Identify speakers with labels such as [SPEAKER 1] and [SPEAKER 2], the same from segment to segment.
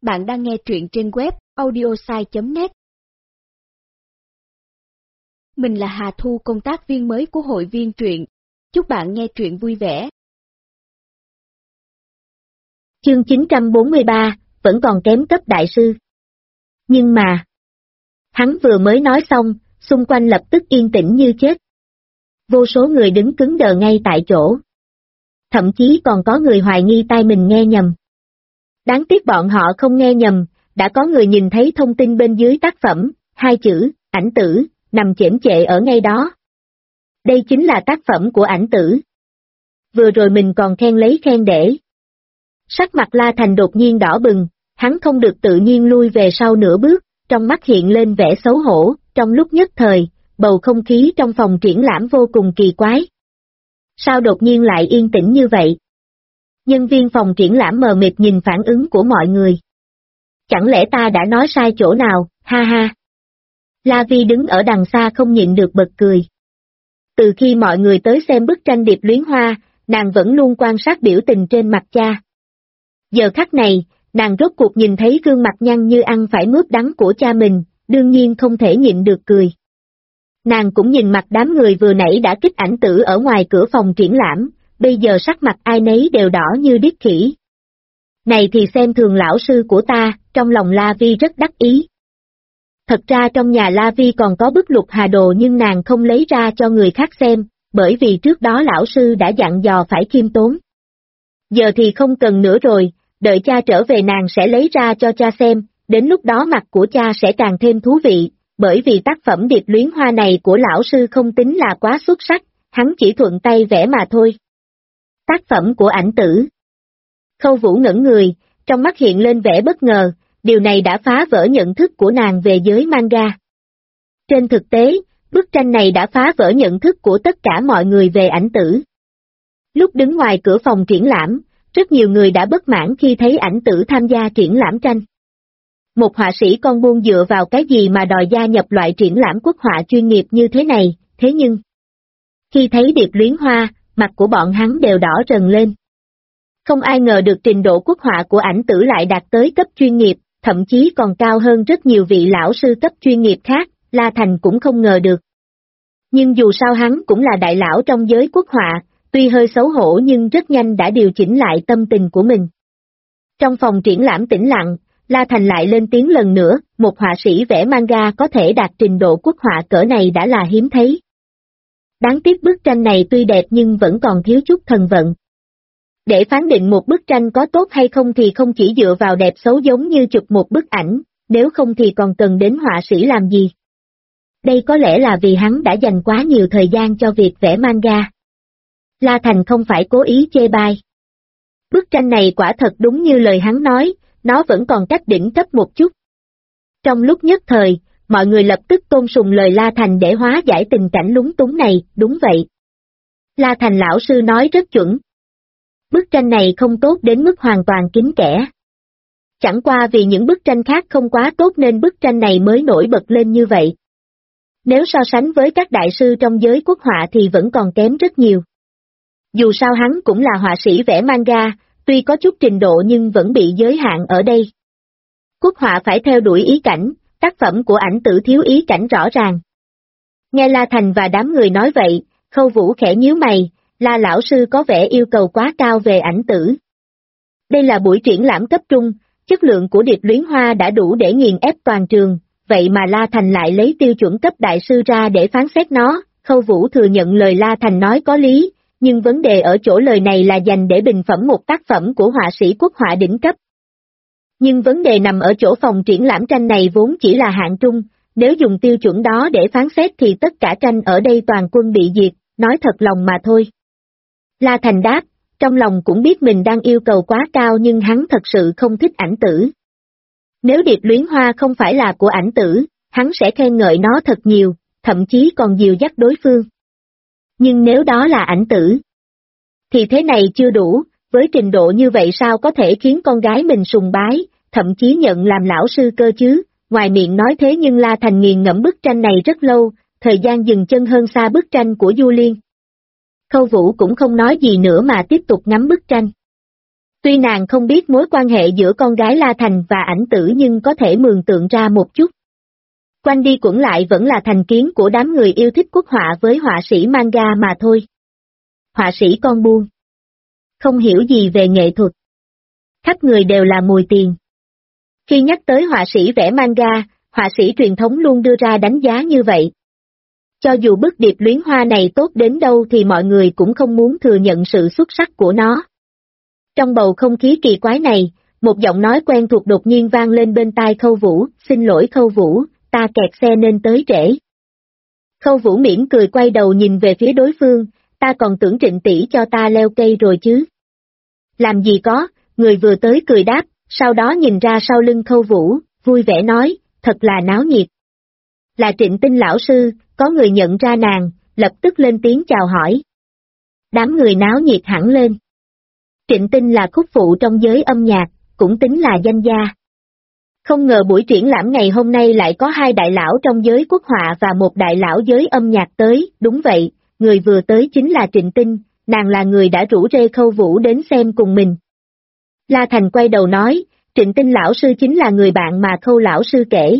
[SPEAKER 1] Bạn đang nghe truyện trên web audiosai.net. Mình là Hà Thu, công tác viên mới của hội viên truyện. Chúc bạn nghe truyện vui vẻ.
[SPEAKER 2] Chương 943, vẫn còn kém cấp đại sư. Nhưng mà, hắn vừa mới nói xong, xung quanh lập tức yên tĩnh như chết. Vô số người đứng cứng đờ ngay tại chỗ. Thậm chí còn có người hoài nghi tai mình nghe nhầm. Đáng tiếc bọn họ không nghe nhầm, đã có người nhìn thấy thông tin bên dưới tác phẩm, hai chữ, ảnh tử, nằm chễm chệ ở ngay đó. Đây chính là tác phẩm của ảnh tử. Vừa rồi mình còn khen lấy khen để. Sắc mặt La Thành đột nhiên đỏ bừng, hắn không được tự nhiên lui về sau nửa bước, trong mắt hiện lên vẻ xấu hổ, trong lúc nhất thời, bầu không khí trong phòng triển lãm vô cùng kỳ quái. Sao đột nhiên lại yên tĩnh như vậy? Nhân viên phòng triển lãm mờ mịt nhìn phản ứng của mọi người. Chẳng lẽ ta đã nói sai chỗ nào, ha ha. La Vi đứng ở đằng xa không nhịn được bật cười. Từ khi mọi người tới xem bức tranh Điệp Luyến Hoa, nàng vẫn luôn quan sát biểu tình trên mặt cha. Giờ khắc này, nàng rốt cuộc nhìn thấy gương mặt nhăn như ăn phải mướp đắng của cha mình, đương nhiên không thể nhịn được cười. Nàng cũng nhìn mặt đám người vừa nãy đã kích ảnh tử ở ngoài cửa phòng triển lãm, bây giờ sắc mặt ai nấy đều đỏ như điếc khỉ. Này thì xem thường lão sư của ta, trong lòng La Vi rất đắc ý. Thật ra trong nhà La Vi còn có bức lục hà đồ nhưng nàng không lấy ra cho người khác xem, bởi vì trước đó lão sư đã dặn dò phải khiêm tốn. Giờ thì không cần nữa rồi, đợi cha trở về nàng sẽ lấy ra cho cha xem, đến lúc đó mặt của cha sẽ càng thêm thú vị, bởi vì tác phẩm Điệp Luyến Hoa này của lão sư không tính là quá xuất sắc, hắn chỉ thuận tay vẽ mà thôi. Tác phẩm của ảnh tử. Khâu Vũ ngẩn người, trong mắt hiện lên vẻ bất ngờ, điều này đã phá vỡ nhận thức của nàng về giới manga. Trên thực tế, bức tranh này đã phá vỡ nhận thức của tất cả mọi người về ảnh tử. Lúc đứng ngoài cửa phòng triển lãm, rất nhiều người đã bất mãn khi thấy ảnh tử tham gia triển lãm tranh. Một họa sĩ con buôn dựa vào cái gì mà đòi gia nhập loại triển lãm quốc họa chuyên nghiệp như thế này, thế nhưng khi thấy Điệp Luyến Hoa, mặt của bọn hắn đều đỏ rần lên. Không ai ngờ được trình độ quốc họa của ảnh tử lại đạt tới cấp chuyên nghiệp, thậm chí còn cao hơn rất nhiều vị lão sư cấp chuyên nghiệp khác, La Thành cũng không ngờ được. Nhưng dù sao hắn cũng là đại lão trong giới quốc họa, tuy hơi xấu hổ nhưng rất nhanh đã điều chỉnh lại tâm tình của mình. Trong phòng triển lãm tĩnh lặng, La Thành lại lên tiếng lần nữa, một họa sĩ vẽ manga có thể đạt trình độ quốc họa cỡ này đã là hiếm thấy. Đáng tiếc bức tranh này tuy đẹp nhưng vẫn còn thiếu chút thần vận. Để phán định một bức tranh có tốt hay không thì không chỉ dựa vào đẹp xấu giống như chụp một bức ảnh, nếu không thì còn cần đến họa sĩ làm gì. Đây có lẽ là vì hắn đã dành quá nhiều thời gian cho việc vẽ manga. La Thành không phải cố ý chê bai. Bức tranh này quả thật đúng như lời hắn nói, nó vẫn còn cách đỉnh cấp một chút. Trong lúc nhất thời, mọi người lập tức tôn sùng lời La Thành để hóa giải tình cảnh lúng túng này, đúng vậy. La Thành lão sư nói rất chuẩn. Bức tranh này không tốt đến mức hoàn toàn kín kẽ. Chẳng qua vì những bức tranh khác không quá tốt nên bức tranh này mới nổi bật lên như vậy. Nếu so sánh với các đại sư trong giới quốc họa thì vẫn còn kém rất nhiều. Dù sao hắn cũng là họa sĩ vẽ manga, tuy có chút trình độ nhưng vẫn bị giới hạn ở đây. Quốc họa phải theo đuổi ý cảnh, tác phẩm của ảnh tử thiếu ý cảnh rõ ràng. Nghe La Thành và đám người nói vậy, Khâu Vũ khẽ nhíu mày, La lão sư có vẻ yêu cầu quá cao về ảnh tử. Đây là buổi triển lãm cấp trung, chất lượng của Điệp Luyến Hoa đã đủ để nghiền ép toàn trường, vậy mà La Thành lại lấy tiêu chuẩn cấp đại sư ra để phán xét nó. Khâu Vũ thừa nhận lời La Thành nói có lý, nhưng vấn đề ở chỗ lời này là dành để bình phẩm một tác phẩm của họa sĩ quốc họa đỉnh cấp. Nhưng vấn đề nằm ở chỗ phòng triển lãm tranh này vốn chỉ là hạng trung, nếu dùng tiêu chuẩn đó để phán xét thì tất cả tranh ở đây toàn quân bị diệt, nói thật lòng mà thôi. La Thành đáp, trong lòng cũng biết mình đang yêu cầu quá cao nhưng hắn thật sự không thích ảnh tử. Nếu Điệp Luyến Hoa không phải là của ảnh tử, hắn sẽ khen ngợi nó thật nhiều, thậm chí còn dìu dắt đối phương. Nhưng nếu đó là ảnh tử, thì thế này chưa đủ, với trình độ như vậy sao có thể khiến con gái mình sùng bái, thậm chí nhận làm lão sư cơ chứ, ngoài miệng nói thế nhưng La Thành nghiền ngẫm bức tranh này rất lâu, thời gian dừng chân hơn xa bức tranh của Du Liên. Khâu Vũ cũng không nói gì nữa mà tiếp tục ngắm bức tranh. Tuy nàng không biết mối quan hệ giữa con gái La Thành và ảnh tử nhưng có thể mường tượng ra một chút. Quanh đi quẩn lại vẫn là thành kiến của đám người yêu thích quốc họa với họa sĩ manga mà thôi. Họa sĩ con buôn. Không hiểu gì về nghệ thuật. Khắp người đều là mùi tiền. Khi nhắc tới họa sĩ vẽ manga, họa sĩ truyền thống luôn đưa ra đánh giá như vậy. Cho dù bức điệp luyến hoa này tốt đến đâu thì mọi người cũng không muốn thừa nhận sự xuất sắc của nó. Trong bầu không khí kỳ quái này, một giọng nói quen thuộc đột nhiên vang lên bên tai Khâu Vũ, xin lỗi Khâu Vũ, ta kẹt xe nên tới trễ. Khâu Vũ mỉm cười quay đầu nhìn về phía đối phương, ta còn tưởng Trịnh tỷ cho ta leo cây rồi chứ. Làm gì có, người vừa tới cười đáp, sau đó nhìn ra sau lưng Khâu Vũ, vui vẻ nói, thật là náo nhiệt. Là Trịnh Tinh lão sư, có người nhận ra nàng, lập tức lên tiếng chào hỏi. Đám người náo nhiệt hẳn lên. Trịnh Tinh là khúc phụ trong giới âm nhạc, cũng tính là danh gia. Không ngờ buổi triển lãm ngày hôm nay lại có hai đại lão trong giới quốc họa và một đại lão giới âm nhạc tới, đúng vậy, người vừa tới chính là Trịnh Tinh, nàng là người đã rủ rê Khâu Vũ đến xem cùng mình. La Thành quay đầu nói, Trịnh Tinh lão sư chính là người bạn mà Khâu lão sư kể.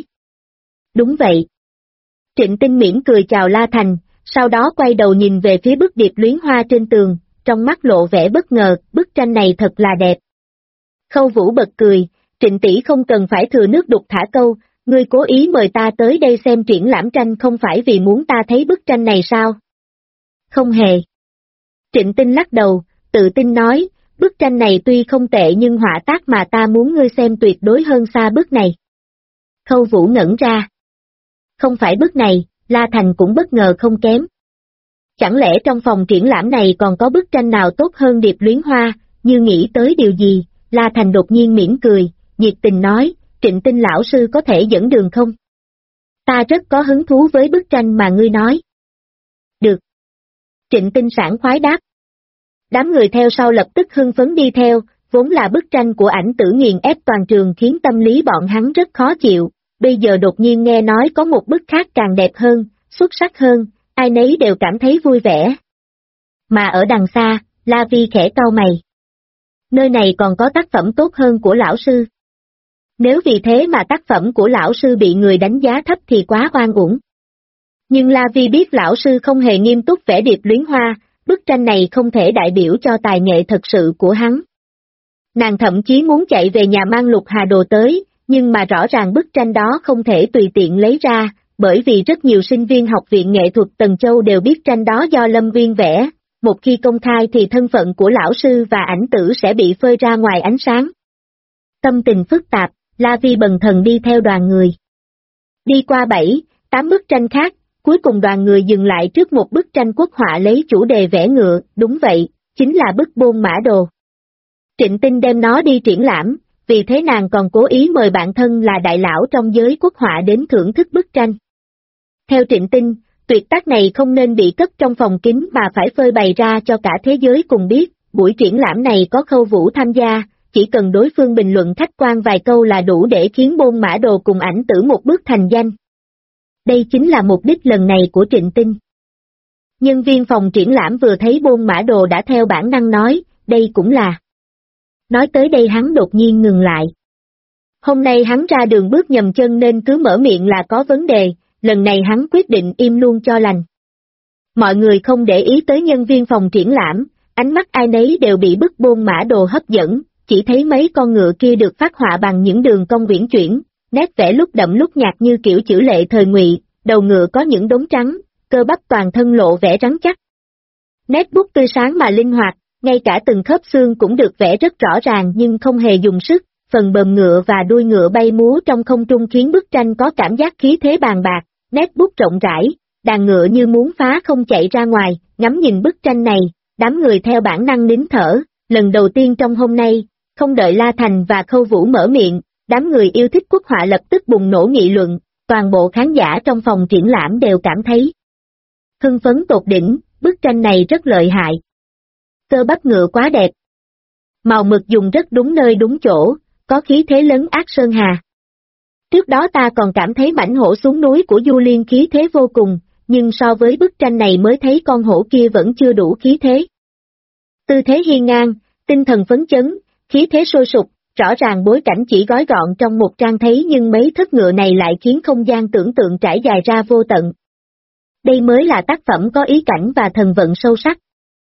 [SPEAKER 2] Đúng vậy. Trịnh Tinh mỉm cười chào La Thành, sau đó quay đầu nhìn về phía bức điệp luyến hoa trên tường, trong mắt lộ vẻ bất ngờ, bức tranh này thật là đẹp. Khâu Vũ bật cười, Trịnh tỷ không cần phải thừa nước đục thả câu, ngươi cố ý mời ta tới đây xem triển lãm tranh không phải vì muốn ta thấy bức tranh này sao? Không hề. Trịnh Tinh lắc đầu, tự tin nói, bức tranh này tuy không tệ nhưng họa tác mà ta muốn ngươi xem tuyệt đối hơn xa bức này. Khâu Vũ ngẩn ra. Không phải bức này, La Thành cũng bất ngờ không kém. Chẳng lẽ trong phòng triển lãm này còn có bức tranh nào tốt hơn điệp luyến hoa, như nghĩ tới điều gì, La Thành đột nhiên mỉm cười, nhiệt tình nói, Trịnh Tinh lão sư có thể dẫn đường không? Ta rất có hứng thú với bức tranh mà ngươi nói. Được. Trịnh Tinh sảng khoái đáp. Đám người theo sau lập tức hưng phấn đi theo, vốn là bức tranh của ảnh tử nghiền ép toàn trường khiến tâm lý bọn hắn rất khó chịu, bây giờ đột nhiên nghe nói có một bức khác càng đẹp hơn, xuất sắc hơn, ai nấy đều cảm thấy vui vẻ. Mà ở đằng xa, La Vi khẽ cau mày. Nơi này còn có tác phẩm tốt hơn của lão sư. Nếu vì thế mà tác phẩm của lão sư bị người đánh giá thấp thì quá oan uổng. Nhưng La Vi biết lão sư không hề nghiêm túc vẽ điệp luyến hoa, bức tranh này không thể đại biểu cho tài nghệ thật sự của hắn. Nàng thậm chí muốn chạy về nhà mang Lục Hà Đồ tới, nhưng mà rõ ràng bức tranh đó không thể tùy tiện lấy ra, bởi vì rất nhiều sinh viên học viện nghệ thuật Tần Châu đều biết tranh đó do Lâm Uyên vẽ, một khi công khai thì thân phận của lão sư và ảnh tử sẽ bị phơi ra ngoài ánh sáng. Tâm tình phức tạp, La Vi bần thần đi theo đoàn người. Đi qua 7-8 bức tranh khác, cuối cùng đoàn người dừng lại trước một bức tranh quốc họa lấy chủ đề vẽ ngựa, đúng vậy, chính là bức Bôn Mã Đồ. Trịnh Tinh đem nó đi triển lãm, vì thế nàng còn cố ý mời bạn thân là đại lão trong giới quốc họa đến thưởng thức bức tranh. Theo Trịnh Tinh, tuyệt tác này không nên bị cất trong phòng kín mà phải phơi bày ra cho cả thế giới cùng biết, buổi triển lãm này có Khâu Vũ tham gia, chỉ cần đối phương bình luận khách quan vài câu là đủ để khiến Bôn Mã Đồ cùng ảnh tử một bước thành danh. Đây chính là mục đích lần này của Trịnh Tinh. Nhân viên phòng triển lãm vừa thấy Bôn Mã Đồ đã theo bản năng nói, đây cũng là. Nói tới đây hắn đột nhiên ngừng lại. Hôm nay hắn ra đường bước nhầm chân nên cứ mở miệng là có vấn đề, lần này hắn quyết định im luôn cho lành. Mọi người không để ý tới nhân viên phòng triển lãm, ánh mắt ai nấy đều bị bức Bôn Mã Đồ hấp dẫn, chỉ thấy mấy con ngựa kia được phác họa bằng những đường cong uyển chuyển, nét vẽ lúc đậm lúc nhạt như kiểu chữ lệ thời Ngụy, đầu ngựa có những đốm trắng, cơ bắp toàn thân lộ vẻ rắn chắc. Nét bút tươi sáng mà linh hoạt, ngay cả từng khớp xương cũng được vẽ rất rõ ràng nhưng không hề dùng sức, phần bờm ngựa và đuôi ngựa bay múa trong không trung khiến bức tranh có cảm giác khí thế bàn bạc, nét bút rộng rãi, đàn ngựa như muốn phá không chạy ra ngoài, ngắm nhìn bức tranh này, đám người theo bản năng nín thở, lần đầu tiên trong hôm nay, không đợi La Thành và Khâu Vũ mở miệng, đám người yêu thích quốc họa lập tức bùng nổ nghị luận, toàn bộ khán giả trong phòng triển lãm đều cảm thấy hưng phấn tột đỉnh, bức tranh này rất lợi hại. Cơ bắp ngựa quá đẹp. Màu mực dùng rất đúng nơi đúng chỗ, có khí thế lấn át sơn hà. Trước đó ta còn cảm thấy mãnh hổ xuống núi của Du Liên khí thế vô cùng, nhưng so với bức tranh này mới thấy con hổ kia vẫn chưa đủ khí thế. Tư thế hiên ngang, tinh thần phấn chấn, khí thế sôi sục, rõ ràng bối cảnh chỉ gói gọn trong một trang thấy nhưng mấy thất ngựa này lại khiến không gian tưởng tượng trải dài ra vô tận. Đây mới là tác phẩm có ý cảnh và thần vận sâu sắc.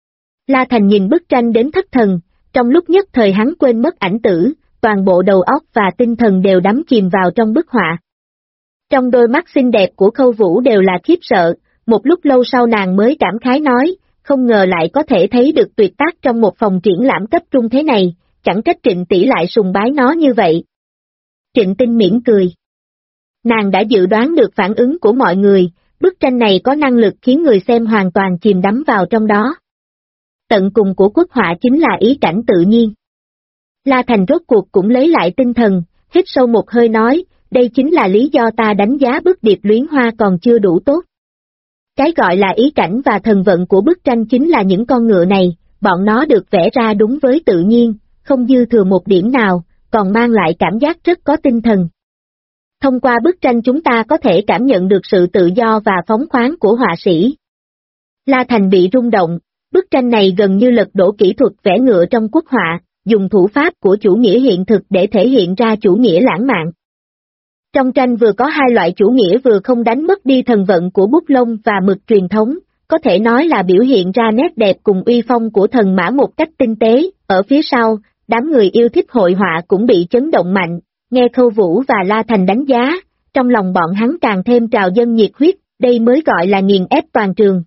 [SPEAKER 2] La Thành nhìn bức tranh đến thất thần, trong lúc nhất thời hắn quên mất ảnh tử, toàn bộ đầu óc và tinh thần đều đắm chìm vào trong bức họa. Trong đôi mắt xinh đẹp của Khâu Vũ đều là khiếp sợ, một lúc lâu sau nàng mới cảm khái nói, không ngờ lại có thể thấy được tuyệt tác trong một phòng triển lãm cấp trung thế này, chẳng trách Trịnh tỷ lại sùng bái nó như vậy. Trịnh Tinh mỉm cười. Nàng đã dự đoán được phản ứng của mọi người, bức tranh này có năng lực khiến người xem hoàn toàn chìm đắm vào trong đó. Tận cùng của quốc họa chính là ý cảnh tự nhiên. La Thành rốt cuộc cũng lấy lại tinh thần, hít sâu một hơi nói, đây chính là lý do ta đánh giá bức điệp luyến hoa còn chưa đủ tốt. Cái gọi là ý cảnh và thần vận của bức tranh chính là những con ngựa này, bọn nó được vẽ ra đúng với tự nhiên, không dư thừa một điểm nào, còn mang lại cảm giác rất có tinh thần. Thông qua bức tranh chúng ta có thể cảm nhận được sự tự do và phóng khoáng của họa sĩ. La Thành bị rung động, bức tranh này gần như lật đổ kỹ thuật vẽ ngựa trong quốc họa, dùng thủ pháp của chủ nghĩa hiện thực để thể hiện ra chủ nghĩa lãng mạn. Trong tranh vừa có hai loại chủ nghĩa vừa không đánh mất đi thần vận của bút lông và mực truyền thống, có thể nói là biểu hiện ra nét đẹp cùng uy phong của thần mã một cách tinh tế. Ở phía sau, đám người yêu thích hội họa cũng bị chấn động mạnh, nghe Khâu Vũ và La Thành đánh giá, trong lòng bọn hắn càng thêm trào dâng nhiệt huyết, đây mới gọi là nghiền ép toàn trường.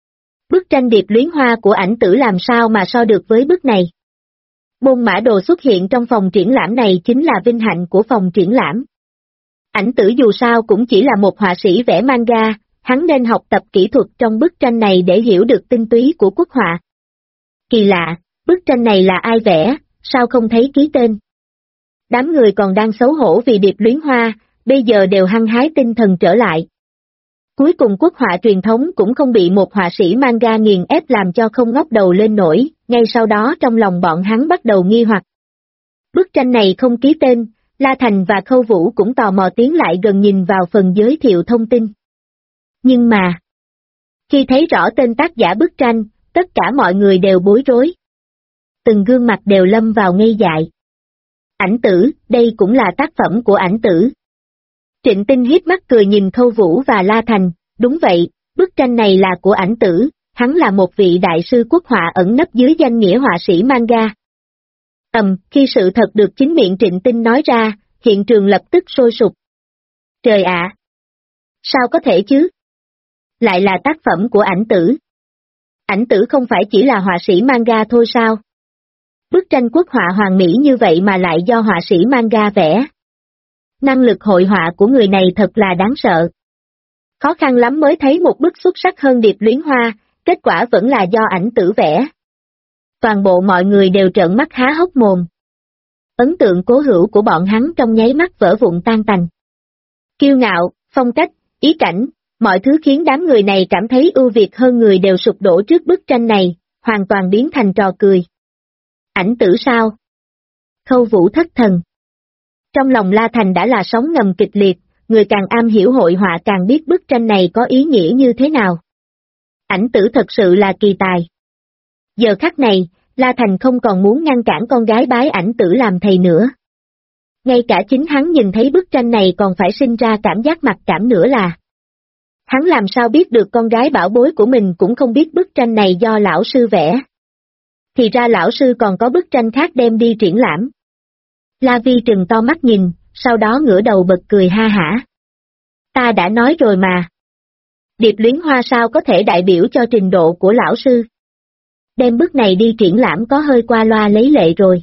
[SPEAKER 2] Bức tranh điệp luyến hoa của ảnh tử làm sao mà so được với bức này. Bôn Mã Đồ xuất hiện trong phòng triển lãm này chính là vinh hạnh của phòng triển lãm. Ảnh tử dù sao cũng chỉ là một họa sĩ vẽ manga, hắn nên học tập kỹ thuật trong bức tranh này để hiểu được tinh túy của quốc họa. Kỳ lạ, bức tranh này là ai vẽ, sao không thấy ký tên? Đám người còn đang xấu hổ vì điệp luyến hoa, bây giờ đều hăng hái tinh thần trở lại. Cuối cùng quốc họa truyền thống cũng không bị một họa sĩ manga nghiền ép làm cho không ngóc đầu lên nổi, ngay sau đó trong lòng bọn hắn bắt đầu nghi hoặc. Bức tranh này không ký tên, La Thành và Khâu Vũ cũng tò mò tiến lại gần nhìn vào phần giới thiệu thông tin. Nhưng mà, khi thấy rõ tên tác giả bức tranh, tất cả mọi người đều bối rối. Từng gương mặt đều lâm vào ngây dại. Ảnh tử, đây cũng là tác phẩm của ảnh tử. Trịnh Tinh hiếp mắt cười nhìn Khâu Vũ và La Thành, đúng vậy, bức tranh này là của ảnh tử, hắn là một vị đại sư quốc họa ẩn nấp dưới danh nghĩa họa sĩ manga. Khi sự thật được chính miệng Trịnh Tinh nói ra, hiện trường lập tức sôi sục. Trời ạ! Sao có thể chứ? Lại là tác phẩm của ảnh tử. Ảnh tử không phải chỉ là họa sĩ manga thôi sao? Bức tranh quốc họa hoàn mỹ như vậy mà lại do họa sĩ manga vẽ. Năng lực hội họa của người này thật là đáng sợ. Khó khăn lắm mới thấy một bức xuất sắc hơn điệp luyến hoa, kết quả vẫn là do ảnh tử vẽ. Toàn bộ mọi người đều trợn mắt há hốc mồm. Ấn tượng cố hữu của bọn hắn trong nháy mắt vỡ vụn tan tành. Kiêu ngạo, phong cách, ý cảnh, mọi thứ khiến đám người này cảm thấy ưu việt hơn người đều sụp đổ trước bức tranh này, hoàn toàn biến thành trò cười. Ảnh tử sao? Khâu Vũ thất thần. Trong lòng La Thành đã là sóng ngầm kịch liệt, người càng am hiểu hội họa càng biết bức tranh này có ý nghĩa như thế nào. Ảnh tử thật sự là kỳ tài. Giờ khắc này, La Thành không còn muốn ngăn cản con gái bái ảnh tử làm thầy nữa. Ngay cả chính hắn nhìn thấy bức tranh này còn phải sinh ra cảm giác mặc cảm nữa là. Hắn làm sao biết được con gái bảo bối của mình cũng không biết bức tranh này do lão sư vẽ. Thì ra lão sư còn có bức tranh khác đem đi triển lãm. La Vi trừng to mắt nhìn, sau đó ngửa đầu bật cười ha hả. Ta đã nói rồi mà. Điệp luyến hoa sao có thể đại biểu cho trình độ của lão sư. Đem bức này đi triển lãm có hơi qua loa lấy lệ rồi.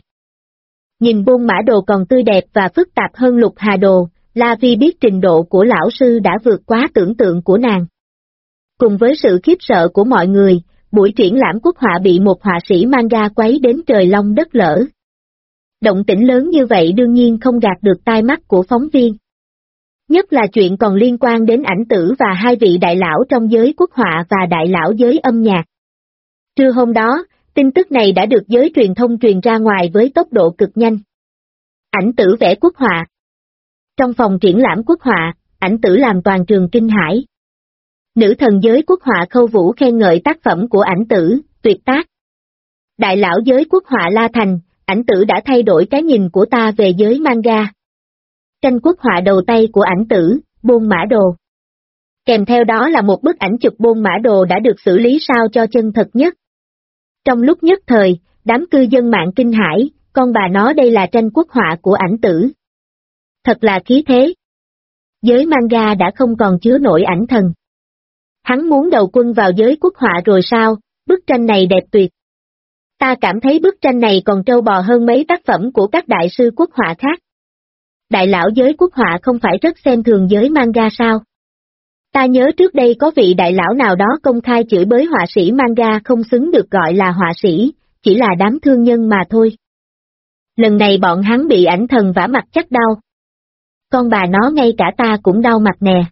[SPEAKER 2] Nhìn Bôn Mã Đồ còn tươi đẹp và phức tạp hơn Lục Hà Đồ, La Vi biết trình độ của lão sư đã vượt quá tưởng tượng của nàng. Cùng với sự khiếp sợ của mọi người, buổi triển lãm quốc họa bị một họa sĩ manga quấy đến trời long đất lở. Động tĩnh lớn như vậy đương nhiên không gạt được tai mắt của phóng viên. Nhất là chuyện còn liên quan đến ảnh tử và hai vị đại lão trong giới quốc họa và đại lão giới âm nhạc. Trưa hôm đó, tin tức này đã được giới truyền thông truyền ra ngoài với tốc độ cực nhanh. Ảnh tử vẽ quốc họa. Trong phòng triển lãm quốc họa, ảnh tử làm toàn trường kinh hãi. Nữ thần giới quốc họa Khâu Vũ khen ngợi tác phẩm của ảnh tử, tuyệt tác. Đại lão giới quốc họa La Thành, ảnh tử đã thay đổi cái nhìn của ta về giới manga. Tranh quốc họa đầu tay của ảnh tử, Bôn Mã Đồ. Kèm theo đó là một bức ảnh chụp Bôn Mã Đồ đã được xử lý sao cho chân thật nhất. Trong lúc nhất thời, đám cư dân mạng kinh hãi, con bà nó đây là tranh quốc họa của ảnh tử. Thật là khí thế. Giới manga đã không còn chứa nổi ảnh thần. Hắn muốn đầu quân vào giới quốc họa rồi sao, bức tranh này đẹp tuyệt. Ta cảm thấy bức tranh này còn trâu bò hơn mấy tác phẩm của các đại sư quốc họa khác. Đại lão giới quốc họa không phải rất xem thường giới manga sao? Ta nhớ trước đây có vị đại lão nào đó công khai chửi bới họa sĩ manga không xứng được gọi là họa sĩ, chỉ là đám thương nhân mà thôi. Lần này bọn hắn bị ảnh thần vả mặt chắc đau. Con bà nó ngay cả ta cũng đau mặt nè.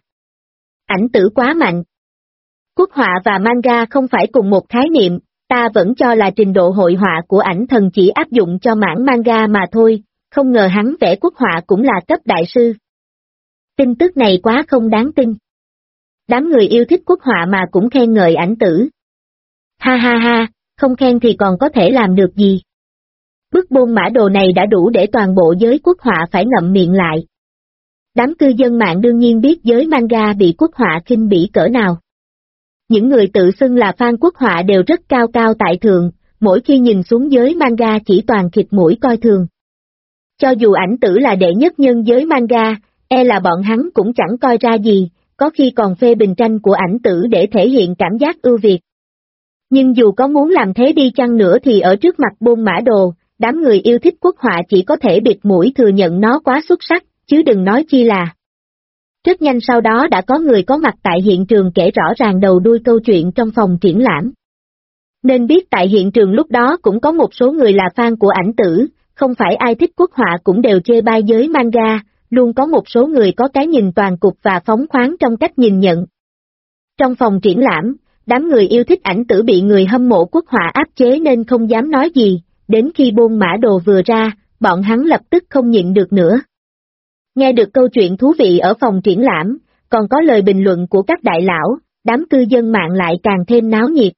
[SPEAKER 2] Ảnh tử quá mạnh. Quốc họa và manga không phải cùng một khái niệm, ta vẫn cho là trình độ hội họa của ảnh thần chỉ áp dụng cho mảng manga mà thôi, không ngờ hắn vẽ quốc họa cũng là cấp đại sư. Tin tức này quá không đáng tin. Đám người yêu thích quốc họa mà cũng khen ngợi ảnh tử. Ha ha ha, không khen thì còn có thể làm được gì. Bức Bôn Mã Đồ này đã đủ để toàn bộ giới quốc họa phải ngậm miệng lại. Đám cư dân mạng đương nhiên biết giới manga bị quốc họa khinh bỉ cỡ nào. Những người tự xưng là fan quốc họa đều rất cao cao tại thượng, mỗi khi nhìn xuống giới manga chỉ toàn khịt mũi coi thường. Cho dù ảnh tử là đệ nhất nhân giới manga, e là bọn hắn cũng chẳng coi ra gì, có khi còn phê bình tranh của ảnh tử để thể hiện cảm giác ưu việt. Nhưng dù có muốn làm thế đi chăng nữa thì ở trước mặt Bôn Mã Đồ, đám người yêu thích quốc họa chỉ có thể bịt mũi thừa nhận nó quá xuất sắc, chứ đừng nói chi là. Rất nhanh sau đó đã có người có mặt tại hiện trường kể rõ ràng đầu đuôi câu chuyện trong phòng triển lãm. Nên biết tại hiện trường lúc đó cũng có một số người là fan của ảnh tử, không phải ai thích quốc họa cũng đều chê bai giới manga, luôn có một số người có cái nhìn toàn cục và phóng khoáng trong cách nhìn nhận. Trong phòng triển lãm, đám người yêu thích ảnh tử bị người hâm mộ quốc họa áp chế nên không dám nói gì, đến khi Bôn Mã Đồ vừa ra, bọn hắn lập tức không nhịn được nữa. Nghe được câu chuyện thú vị ở phòng triển lãm, còn có lời bình luận của các đại lão, đám cư dân mạng lại càng thêm náo nhiệt.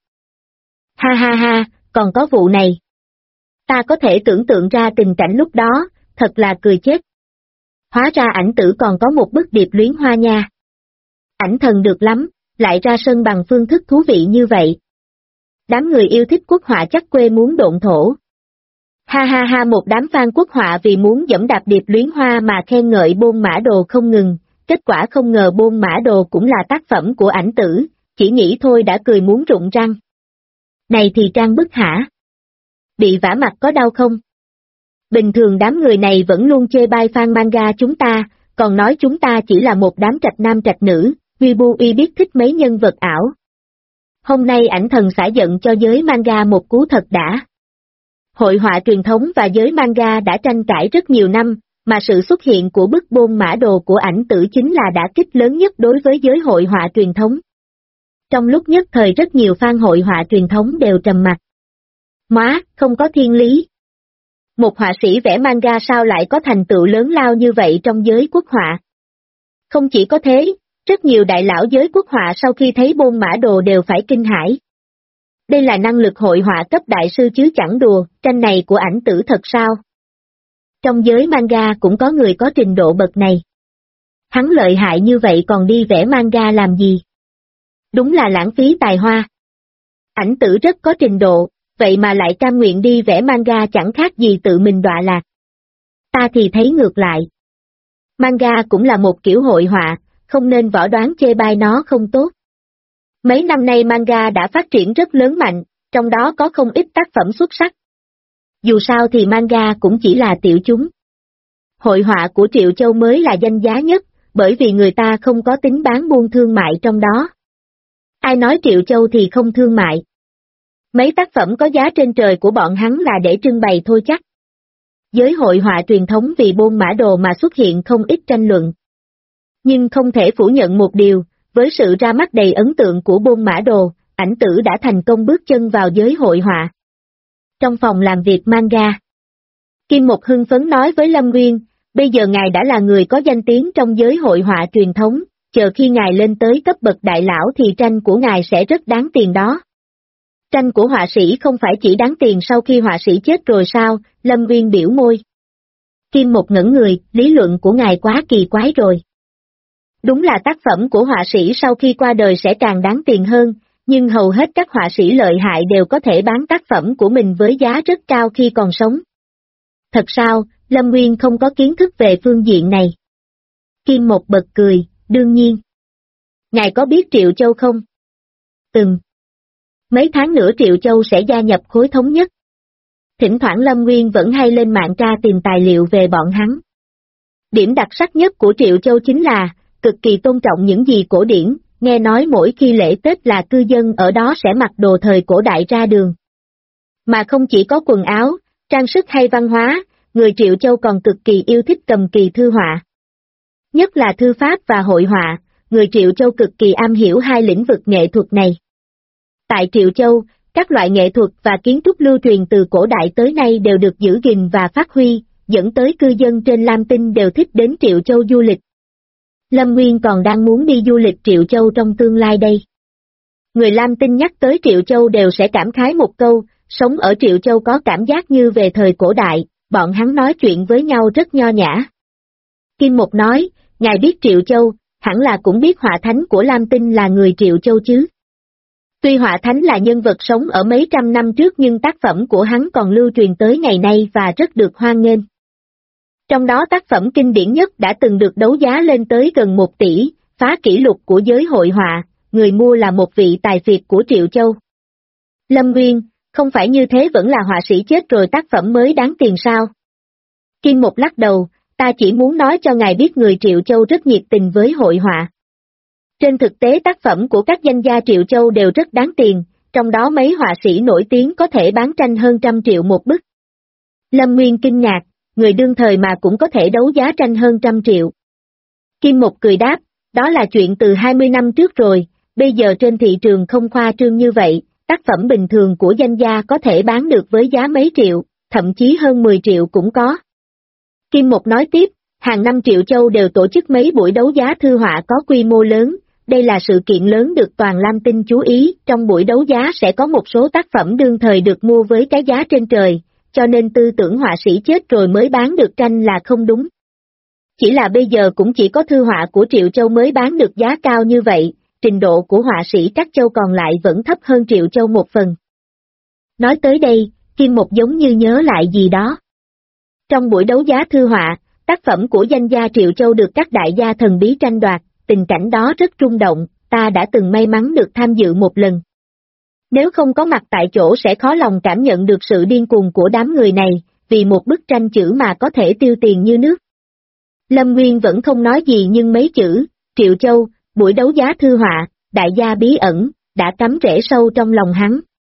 [SPEAKER 2] Ha ha ha, còn có vụ này. Ta có thể tưởng tượng ra tình cảnh lúc đó, thật là cười chết. Hóa ra ảnh tử còn có một bức điệp luyến hoa nha. Ảnh thần được lắm, lại ra sân bằng phương thức thú vị như vậy. Đám người yêu thích quốc họa chắc quê muốn độn thổ. Ha ha ha, một đám fan quốc họa vì muốn giẫm đạp điệp luyến hoa mà khen ngợi Bôn Mã Đồ không ngừng, kết quả không ngờ Bôn Mã Đồ cũng là tác phẩm của ảnh tử, chỉ nghĩ thôi đã cười muốn rụng răng. Này thì trang bức hả? Bị vả mặt có đau không? Bình thường đám người này vẫn luôn chê bai fan manga chúng ta, còn nói chúng ta chỉ là một đám trạch nam trạch nữ, Weibo biết thích mấy nhân vật ảo. Hôm nay ảnh thần xả giận cho giới manga một cú thật đã. Hội họa truyền thống và giới manga đã tranh cãi rất nhiều năm, mà sự xuất hiện của bức Bôn Mã Đồ của ảnh tử chính là đả kích lớn nhất đối với giới hội họa truyền thống. Trong lúc nhất thời rất nhiều fan hội họa truyền thống đều trầm mặc. Móa, không có thiên lý. Một họa sĩ vẽ manga sao lại có thành tựu lớn lao như vậy trong giới quốc họa? Không chỉ có thế, rất nhiều đại lão giới quốc họa sau khi thấy Bôn Mã Đồ đều phải kinh hãi. Đây là năng lực hội họa cấp đại sư chứ chẳng đùa, tranh này của ảnh tử thật sao? Trong giới manga cũng có người có trình độ bậc này. Hắn lợi hại như vậy còn đi vẽ manga làm gì? Đúng là lãng phí tài hoa. Ảnh tử rất có trình độ, vậy mà lại cam nguyện đi vẽ manga chẳng khác gì tự mình đọa lạc. Ta thì thấy ngược lại. Manga cũng là một kiểu hội họa, không nên võ đoán chê bai nó không tốt. Mấy năm nay manga đã phát triển rất lớn mạnh, trong đó có không ít tác phẩm xuất sắc. Dù sao thì manga cũng chỉ là tiểu chúng. Hội họa của Triệu Châu mới là danh giá nhất, bởi vì người ta không có tính bán buôn thương mại trong đó. Ai nói Triệu Châu thì không thương mại. Mấy tác phẩm có giá trên trời của bọn hắn là để trưng bày thôi chắc. Giới hội họa truyền thống vì Bôn Mã Đồ mà xuất hiện không ít tranh luận. Nhưng không thể phủ nhận một điều, với sự ra mắt đầy ấn tượng của Bôn Mã Đồ, ảnh tử đã thành công bước chân vào giới hội họa. Trong phòng làm việc manga, Kim Một hưng phấn nói với Lâm Nguyên, bây giờ ngài đã là người có danh tiếng trong giới hội họa truyền thống, chờ khi ngài lên tới cấp bậc đại lão thì tranh của ngài sẽ rất đáng tiền đó. Tranh của họa sĩ không phải chỉ đáng tiền sau khi họa sĩ chết rồi sao? Lâm Nguyên biểu môi. Kim Một ngẩn người, lý luận của ngài quá kỳ quái rồi. Đúng là tác phẩm của họa sĩ sau khi qua đời sẽ càng đáng tiền hơn, nhưng hầu hết các họa sĩ lợi hại đều có thể bán tác phẩm của mình với giá rất cao khi còn sống. Thật sao? Lâm Nguyên không có kiến thức về phương diện này. Kim Một bật cười, đương nhiên. Ngài có biết Triệu Châu không? Mấy tháng nữa Triệu Châu sẽ gia nhập khối thống nhất. Thỉnh thoảng Lâm Nguyên vẫn hay lên mạng tra tìm tài liệu về bọn hắn. Điểm đặc sắc nhất của Triệu Châu chính là, cực kỳ tôn trọng những gì cổ điển, nghe nói mỗi khi lễ Tết là cư dân ở đó sẽ mặc đồ thời cổ đại ra đường. Mà không chỉ có quần áo, trang sức hay văn hóa, người Triệu Châu còn cực kỳ yêu thích cầm kỳ thư họa. Nhất là thư pháp và hội họa, người Triệu Châu cực kỳ am hiểu hai lĩnh vực nghệ thuật này. Tại Triệu Châu, các loại nghệ thuật và kiến trúc lưu truyền từ cổ đại tới nay đều được giữ gìn và phát huy, dẫn tới cư dân trên Lam Tinh đều thích đến Triệu Châu du lịch. Lâm Nguyên còn đang muốn đi du lịch Triệu Châu trong tương lai đây. Người Lam Tinh nhắc tới Triệu Châu đều sẽ cảm khái một câu, sống ở Triệu Châu có cảm giác như về thời cổ đại, bọn hắn nói chuyện với nhau rất nho nhã. Kim Một nói, ngài biết Triệu Châu, hẳn là cũng biết họa thánh của Lam Tinh là người Triệu Châu chứ. Tuy họa thánh là nhân vật sống ở mấy trăm năm trước nhưng tác phẩm của hắn còn lưu truyền tới ngày nay và rất được hoan nghênh. Trong đó tác phẩm kinh điển nhất đã từng được đấu giá lên tới gần 1 tỷ, phá kỷ lục của giới hội họa, người mua là một vị tài phiệt của Triệu Châu. Lâm Nguyên, không phải như thế vẫn là họa sĩ chết rồi tác phẩm mới đáng tiền sao? Kim Một lắc đầu, ta chỉ muốn nói cho ngài biết người Triệu Châu rất nhiệt tình với hội họa. Trên thực tế tác phẩm của các danh gia Triệu Châu đều rất đáng tiền, trong đó mấy họa sĩ nổi tiếng có thể bán tranh hơn 100 triệu một bức. Lâm Nguyên kinh ngạc, người đương thời mà cũng có thể đấu giá tranh hơn 100 triệu. Kim Một cười đáp, đó là chuyện từ 20 năm trước rồi, bây giờ trên thị trường không khoa trương như vậy, tác phẩm bình thường của danh gia có thể bán được với giá mấy triệu, thậm chí hơn 10 triệu cũng có. Kim Một nói tiếp, hàng năm Triệu Châu đều tổ chức mấy buổi đấu giá thư họa có quy mô lớn, đây là sự kiện lớn được toàn Lam Tinh chú ý, trong buổi đấu giá sẽ có một số tác phẩm đương thời được mua với cái giá trên trời, cho nên tư tưởng họa sĩ chết rồi mới bán được tranh là không đúng. Chỉ là bây giờ cũng chỉ có thư họa của Triệu Châu mới bán được giá cao như vậy, trình độ của họa sĩ các châu còn lại vẫn thấp hơn Triệu Châu một phần. Nói tới đây, Kim Một giống như nhớ lại gì đó. Trong buổi đấu giá thư họa, tác phẩm của danh gia Triệu Châu được các đại gia thần bí tranh đoạt, tình cảnh đó rất rung động, ta đã từng may mắn được tham dự một lần. Nếu không có mặt tại chỗ sẽ khó lòng cảm nhận được sự điên cuồng của đám người này, vì một bức tranh chữ mà có thể tiêu tiền như nước. Lâm Nguyên vẫn không nói gì nhưng mấy chữ, Triệu Châu, buổi đấu giá thư họa, đại gia bí ẩn, đã cắm rễ sâu trong lòng hắn.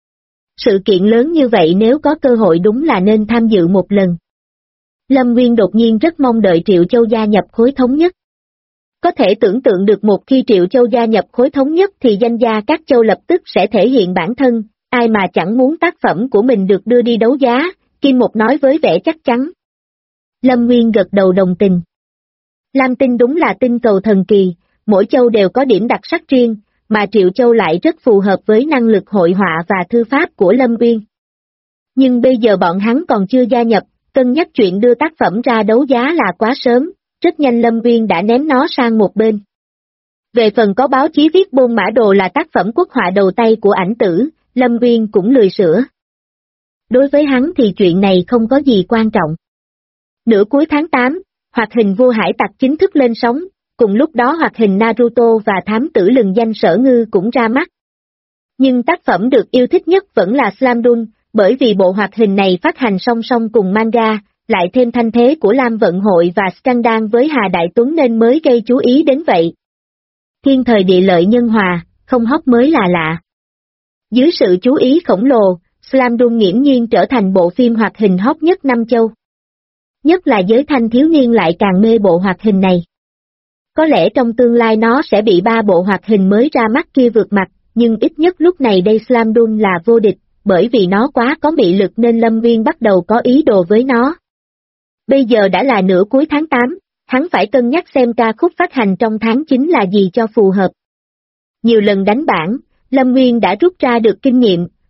[SPEAKER 2] Sự kiện lớn như vậy nếu có cơ hội đúng là nên tham dự một lần. Lâm Nguyên đột nhiên rất mong đợi Triệu Châu gia nhập khối thống nhất. Có thể tưởng tượng được một khi Triệu Châu gia nhập khối thống nhất thì danh gia các châu lập tức sẽ thể hiện bản thân, ai mà chẳng muốn tác phẩm của mình được đưa đi đấu giá, Kim Một nói với vẻ chắc chắn. Lâm Nguyên gật đầu đồng tình. Lam Tinh đúng là tinh cầu thần kỳ, mỗi châu đều có điểm đặc sắc riêng, mà Triệu Châu lại rất phù hợp với năng lực hội họa và thư pháp của Lâm Nguyên. Nhưng bây giờ bọn hắn còn chưa gia nhập, cân nhắc chuyện đưa tác phẩm ra đấu giá là quá sớm, rất nhanh Lâm Nguyên đã ném nó sang một bên. Về phần có báo chí viết Bôn Mã Đồ là tác phẩm quốc họa đầu tay của ảnh tử, Lâm Nguyên cũng lười sửa. Đối với hắn thì chuyện này không có gì quan trọng. Nửa cuối tháng 8, hoạt hình Vua Hải Tặc chính thức lên sóng, cùng lúc đó hoạt hình Naruto và thám tử lừng danh Sở Ngư cũng ra mắt. Nhưng tác phẩm được yêu thích nhất vẫn là Slam Dunk, bởi vì bộ hoạt hình này phát hành song song cùng manga, lại thêm thanh thế của Lam Vận Hội và scandal với Hà Đại Tuấn nên mới gây chú ý đến vậy. Thiên thời địa lợi nhân hòa, không hot mới là lạ. Dưới sự chú ý khổng lồ, Slam Dunk nghiễm nhiên trở thành bộ phim hoạt hình hot nhất năm châu. Nhất là giới thanh thiếu niên lại càng mê bộ hoạt hình này. Có lẽ trong tương lai nó sẽ bị 3 bộ hoạt hình mới ra mắt kia vượt mặt, nhưng ít nhất lúc này đây Slam Dunk là vô địch, bởi vì nó quá có mị lực nên Lâm Nguyên bắt đầu có ý đồ với nó. Bây giờ đã là nửa cuối tháng 8, hắn phải cân nhắc xem ca khúc phát hành trong tháng 9 là gì cho phù hợp. Nhiều lần đánh bảng, Lâm Nguyên đã rút ra được kinh nghiệm,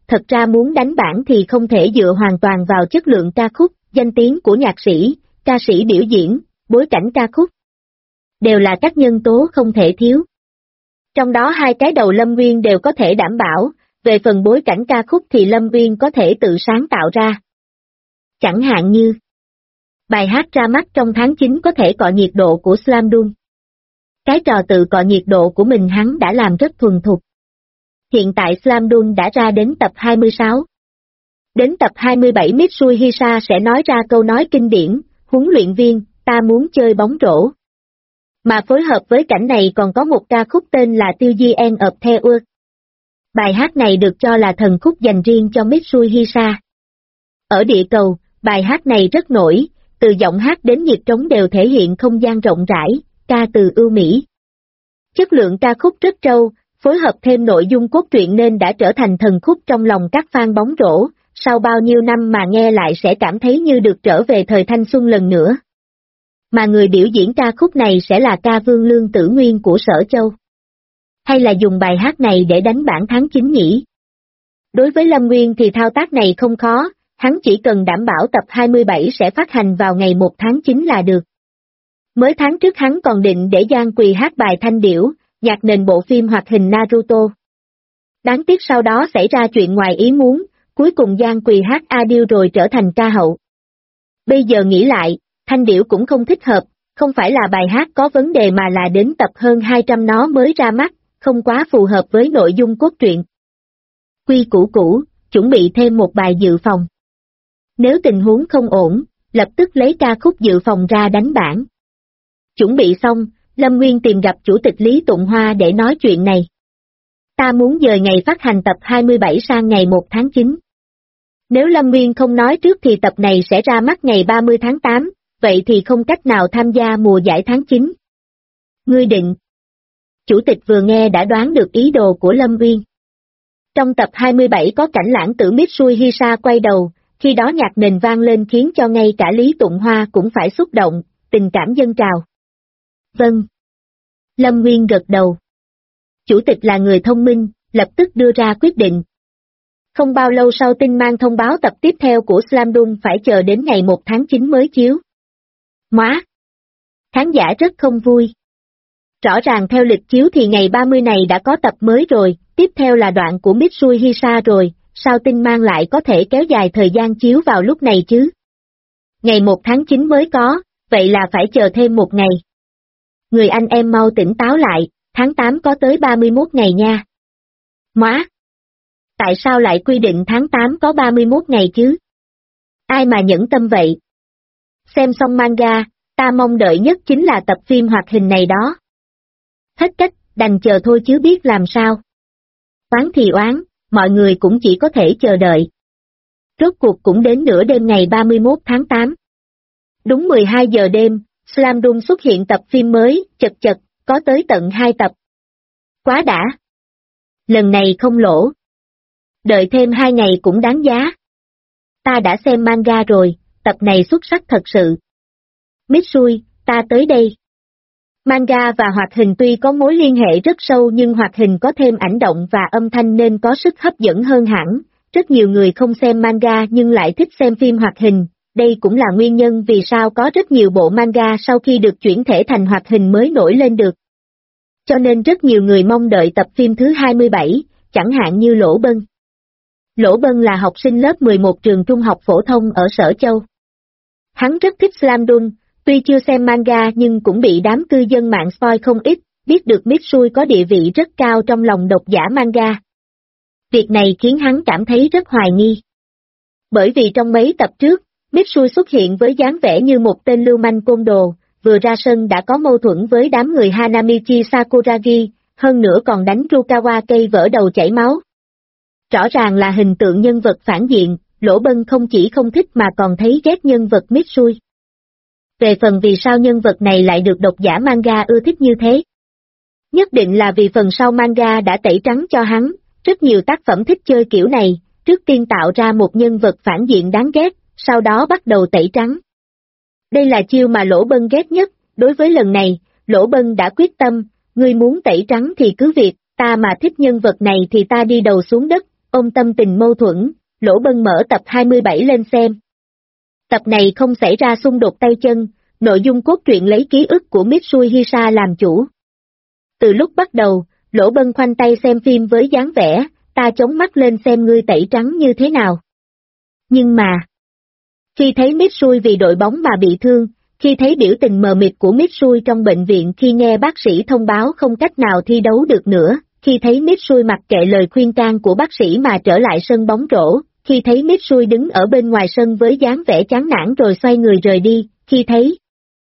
[SPEAKER 2] thật ra muốn đánh bản thì không thể dựa hoàn toàn vào chất lượng ca khúc, danh tiếng của nhạc sĩ, ca sĩ biểu diễn, bối cảnh ca khúc. Đều là các nhân tố không thể thiếu. Trong đó hai cái đầu Lâm Nguyên đều có thể đảm bảo, về phần bối cảnh ca khúc thì Lâm Nguyên có thể tự sáng tạo ra. Chẳng hạn như bài hát ra mắt trong tháng 9 có thể cọ nhiệt độ của Slam Dunk. Cái trò tự cọ nhiệt độ của mình hắn đã làm rất thuần thục. Hiện tại Slam Dunk đã ra đến tập 26. Đến tập 27 Mitsui Hisa sẽ nói ra câu nói kinh điển, huấn luyện viên, ta muốn chơi bóng rổ. Mà phối hợp với cảnh này còn có một ca khúc tên là Tiêu Di End of the World. Bài hát này được cho là thần khúc dành riêng cho Mitsui Hisa. Ở địa cầu, bài hát này rất nổi, từ giọng hát đến nhịp trống đều thể hiện không gian rộng rãi, ca từ ưu mỹ. Chất lượng ca khúc rất trâu, phối hợp thêm nội dung cốt truyện nên đã trở thành thần khúc trong lòng các fan bóng rổ, sau bao nhiêu năm mà nghe lại sẽ cảm thấy như được trở về thời thanh xuân lần nữa. Mà người biểu diễn ca khúc này sẽ là ca vương Lương Tử Nguyên của Sở Châu. Hay là dùng bài hát này để đánh bản tháng 9 nhỉ? Đối với Lâm Nguyên thì thao tác này không khó, hắn chỉ cần đảm bảo tập 27 sẽ phát hành vào ngày 1 tháng 9 là được. Mới tháng trước hắn còn định để Giang Quỳ hát bài Thanh Điểu, nhạc nền bộ phim hoạt hình Naruto. Đáng tiếc sau đó xảy ra chuyện ngoài ý muốn, cuối cùng Giang Quỳ hát A Điêu rồi trở thành ca hậu. Bây giờ nghĩ lại, Thanh Điểu cũng không thích hợp, không phải là bài hát có vấn đề mà là đến tập hơn 200 nó mới ra mắt, không quá phù hợp với nội dung cốt truyện. Quy củ cũ, chuẩn bị thêm một bài dự phòng. Nếu tình huống không ổn, lập tức lấy ca khúc dự phòng ra đánh bản. Chuẩn bị xong, Lâm Nguyên tìm gặp Chủ tịch Lý Tụng Hoa để nói chuyện này. Ta muốn dời ngày phát hành tập 27 sang ngày 1 tháng 9. Nếu Lâm Nguyên không nói trước thì tập này sẽ ra mắt ngày 30 tháng 8, vậy thì không cách nào tham gia mùa giải tháng 9. Ngươi định. Chủ tịch vừa nghe đã đoán được ý đồ của Lâm Nguyên. Trong tập 27 có cảnh lãng tử Mitsui Hisa quay đầu, khi đó nhạc nền vang lên khiến cho ngay cả Lý Tụng Hoa cũng phải xúc động, tình cảm dâng trào. Vâng. Lâm Nguyên gật đầu. Chủ tịch là người thông minh, lập tức đưa ra quyết định. Không bao lâu sau tin mang thông báo tập tiếp theo của Slam Dunk phải chờ đến ngày 1 tháng 9 mới chiếu. Móa! Khán giả rất không vui. Rõ ràng theo lịch chiếu thì ngày 30 này đã có tập mới rồi, tiếp theo là đoạn của Mitsui Hisa rồi, sao tin mang lại có thể kéo dài thời gian chiếu vào lúc này chứ? Ngày 1 tháng 9 mới có, vậy là phải chờ thêm một ngày. Người anh em mau tỉnh táo lại, tháng 8 có tới 31 ngày nha. Móa! Tại sao lại quy định tháng 8 có 31 ngày chứ? Ai mà nhẫn tâm vậy? Xem xong manga, ta mong đợi nhất chính là tập phim hoạt hình này đó. Hết cách, đành chờ thôi chứ biết làm sao. Oán thì oán, mọi người cũng chỉ có thể chờ đợi. Rốt cuộc cũng đến nửa đêm ngày 31 tháng 8. Đúng 12 giờ đêm, Slam Dunk xuất hiện tập phim mới, chật chật, có tới tận 2 tập. Quá đã! Lần này không lỗ. Đợi thêm 2 ngày cũng đáng giá. Ta đã xem manga rồi, tập này xuất sắc thật sự. Mitsui, ta tới đây. Manga và hoạt hình tuy có mối liên hệ rất sâu nhưng hoạt hình có thêm ảnh động và âm thanh nên có sức hấp dẫn hơn hẳn. Rất nhiều người không xem manga nhưng lại thích xem phim hoạt hình, đây cũng là nguyên nhân vì sao có rất nhiều bộ manga sau khi được chuyển thể thành hoạt hình mới nổi lên được. Cho nên rất nhiều người mong đợi tập phim thứ 27, chẳng hạn như Lỗ Bân. Lỗ Bân là học sinh lớp 11 trường trung học phổ thông ở Sở Châu. Hắn rất thích Slam Dunk, tuy chưa xem manga nhưng cũng bị đám cư dân mạng spoil không ít, biết được Mitsui có địa vị rất cao trong lòng độc giả manga. Việc này khiến hắn cảm thấy rất hoài nghi. Bởi vì trong mấy tập trước, Mitsui xuất hiện với dáng vẻ như một tên lưu manh côn đồ, vừa ra sân đã có mâu thuẫn với đám người Hanamichi Sakuragi, hơn nữa còn đánh Rukawa cây vỡ đầu chảy máu. Rõ ràng là hình tượng nhân vật phản diện, Lỗ Bân không chỉ không thích mà còn thấy ghét nhân vật Mitsui. Về phần vì sao nhân vật này lại được độc giả manga ưa thích như thế? Nhất định là vì phần sau manga đã tẩy trắng cho hắn, rất nhiều tác phẩm thích chơi kiểu này, trước tiên tạo ra một nhân vật phản diện đáng ghét, sau đó bắt đầu tẩy trắng. Đây là chiêu mà Lỗ Bân ghét nhất, đối với lần này, Lỗ Bân đã quyết tâm, ngươi muốn tẩy trắng thì cứ việc, ta mà thích nhân vật này thì ta đi đầu xuống đất, ôm tâm tình mâu thuẫn, Lỗ Bân mở tập 27 lên xem. Tập này không xảy ra xung đột tay chân, nội dung cốt truyện lấy ký ức của Mitsui Hisa làm chủ. Từ lúc bắt đầu, Lỗ Bân khoanh tay xem phim với dáng vẻ, ta chống mắt lên xem ngươi tẩy trắng như thế nào. Nhưng mà, khi thấy Mitsui vì đội bóng mà bị thương, khi thấy biểu tình mờ mịt của Mitsui trong bệnh viện khi nghe bác sĩ thông báo không cách nào thi đấu được nữa, khi thấy Mitsui mặc kệ lời khuyên can của bác sĩ mà trở lại sân bóng rổ, khi thấy Mitsui đứng ở bên ngoài sân với dáng vẻ chán nản rồi xoay người rời đi, khi thấy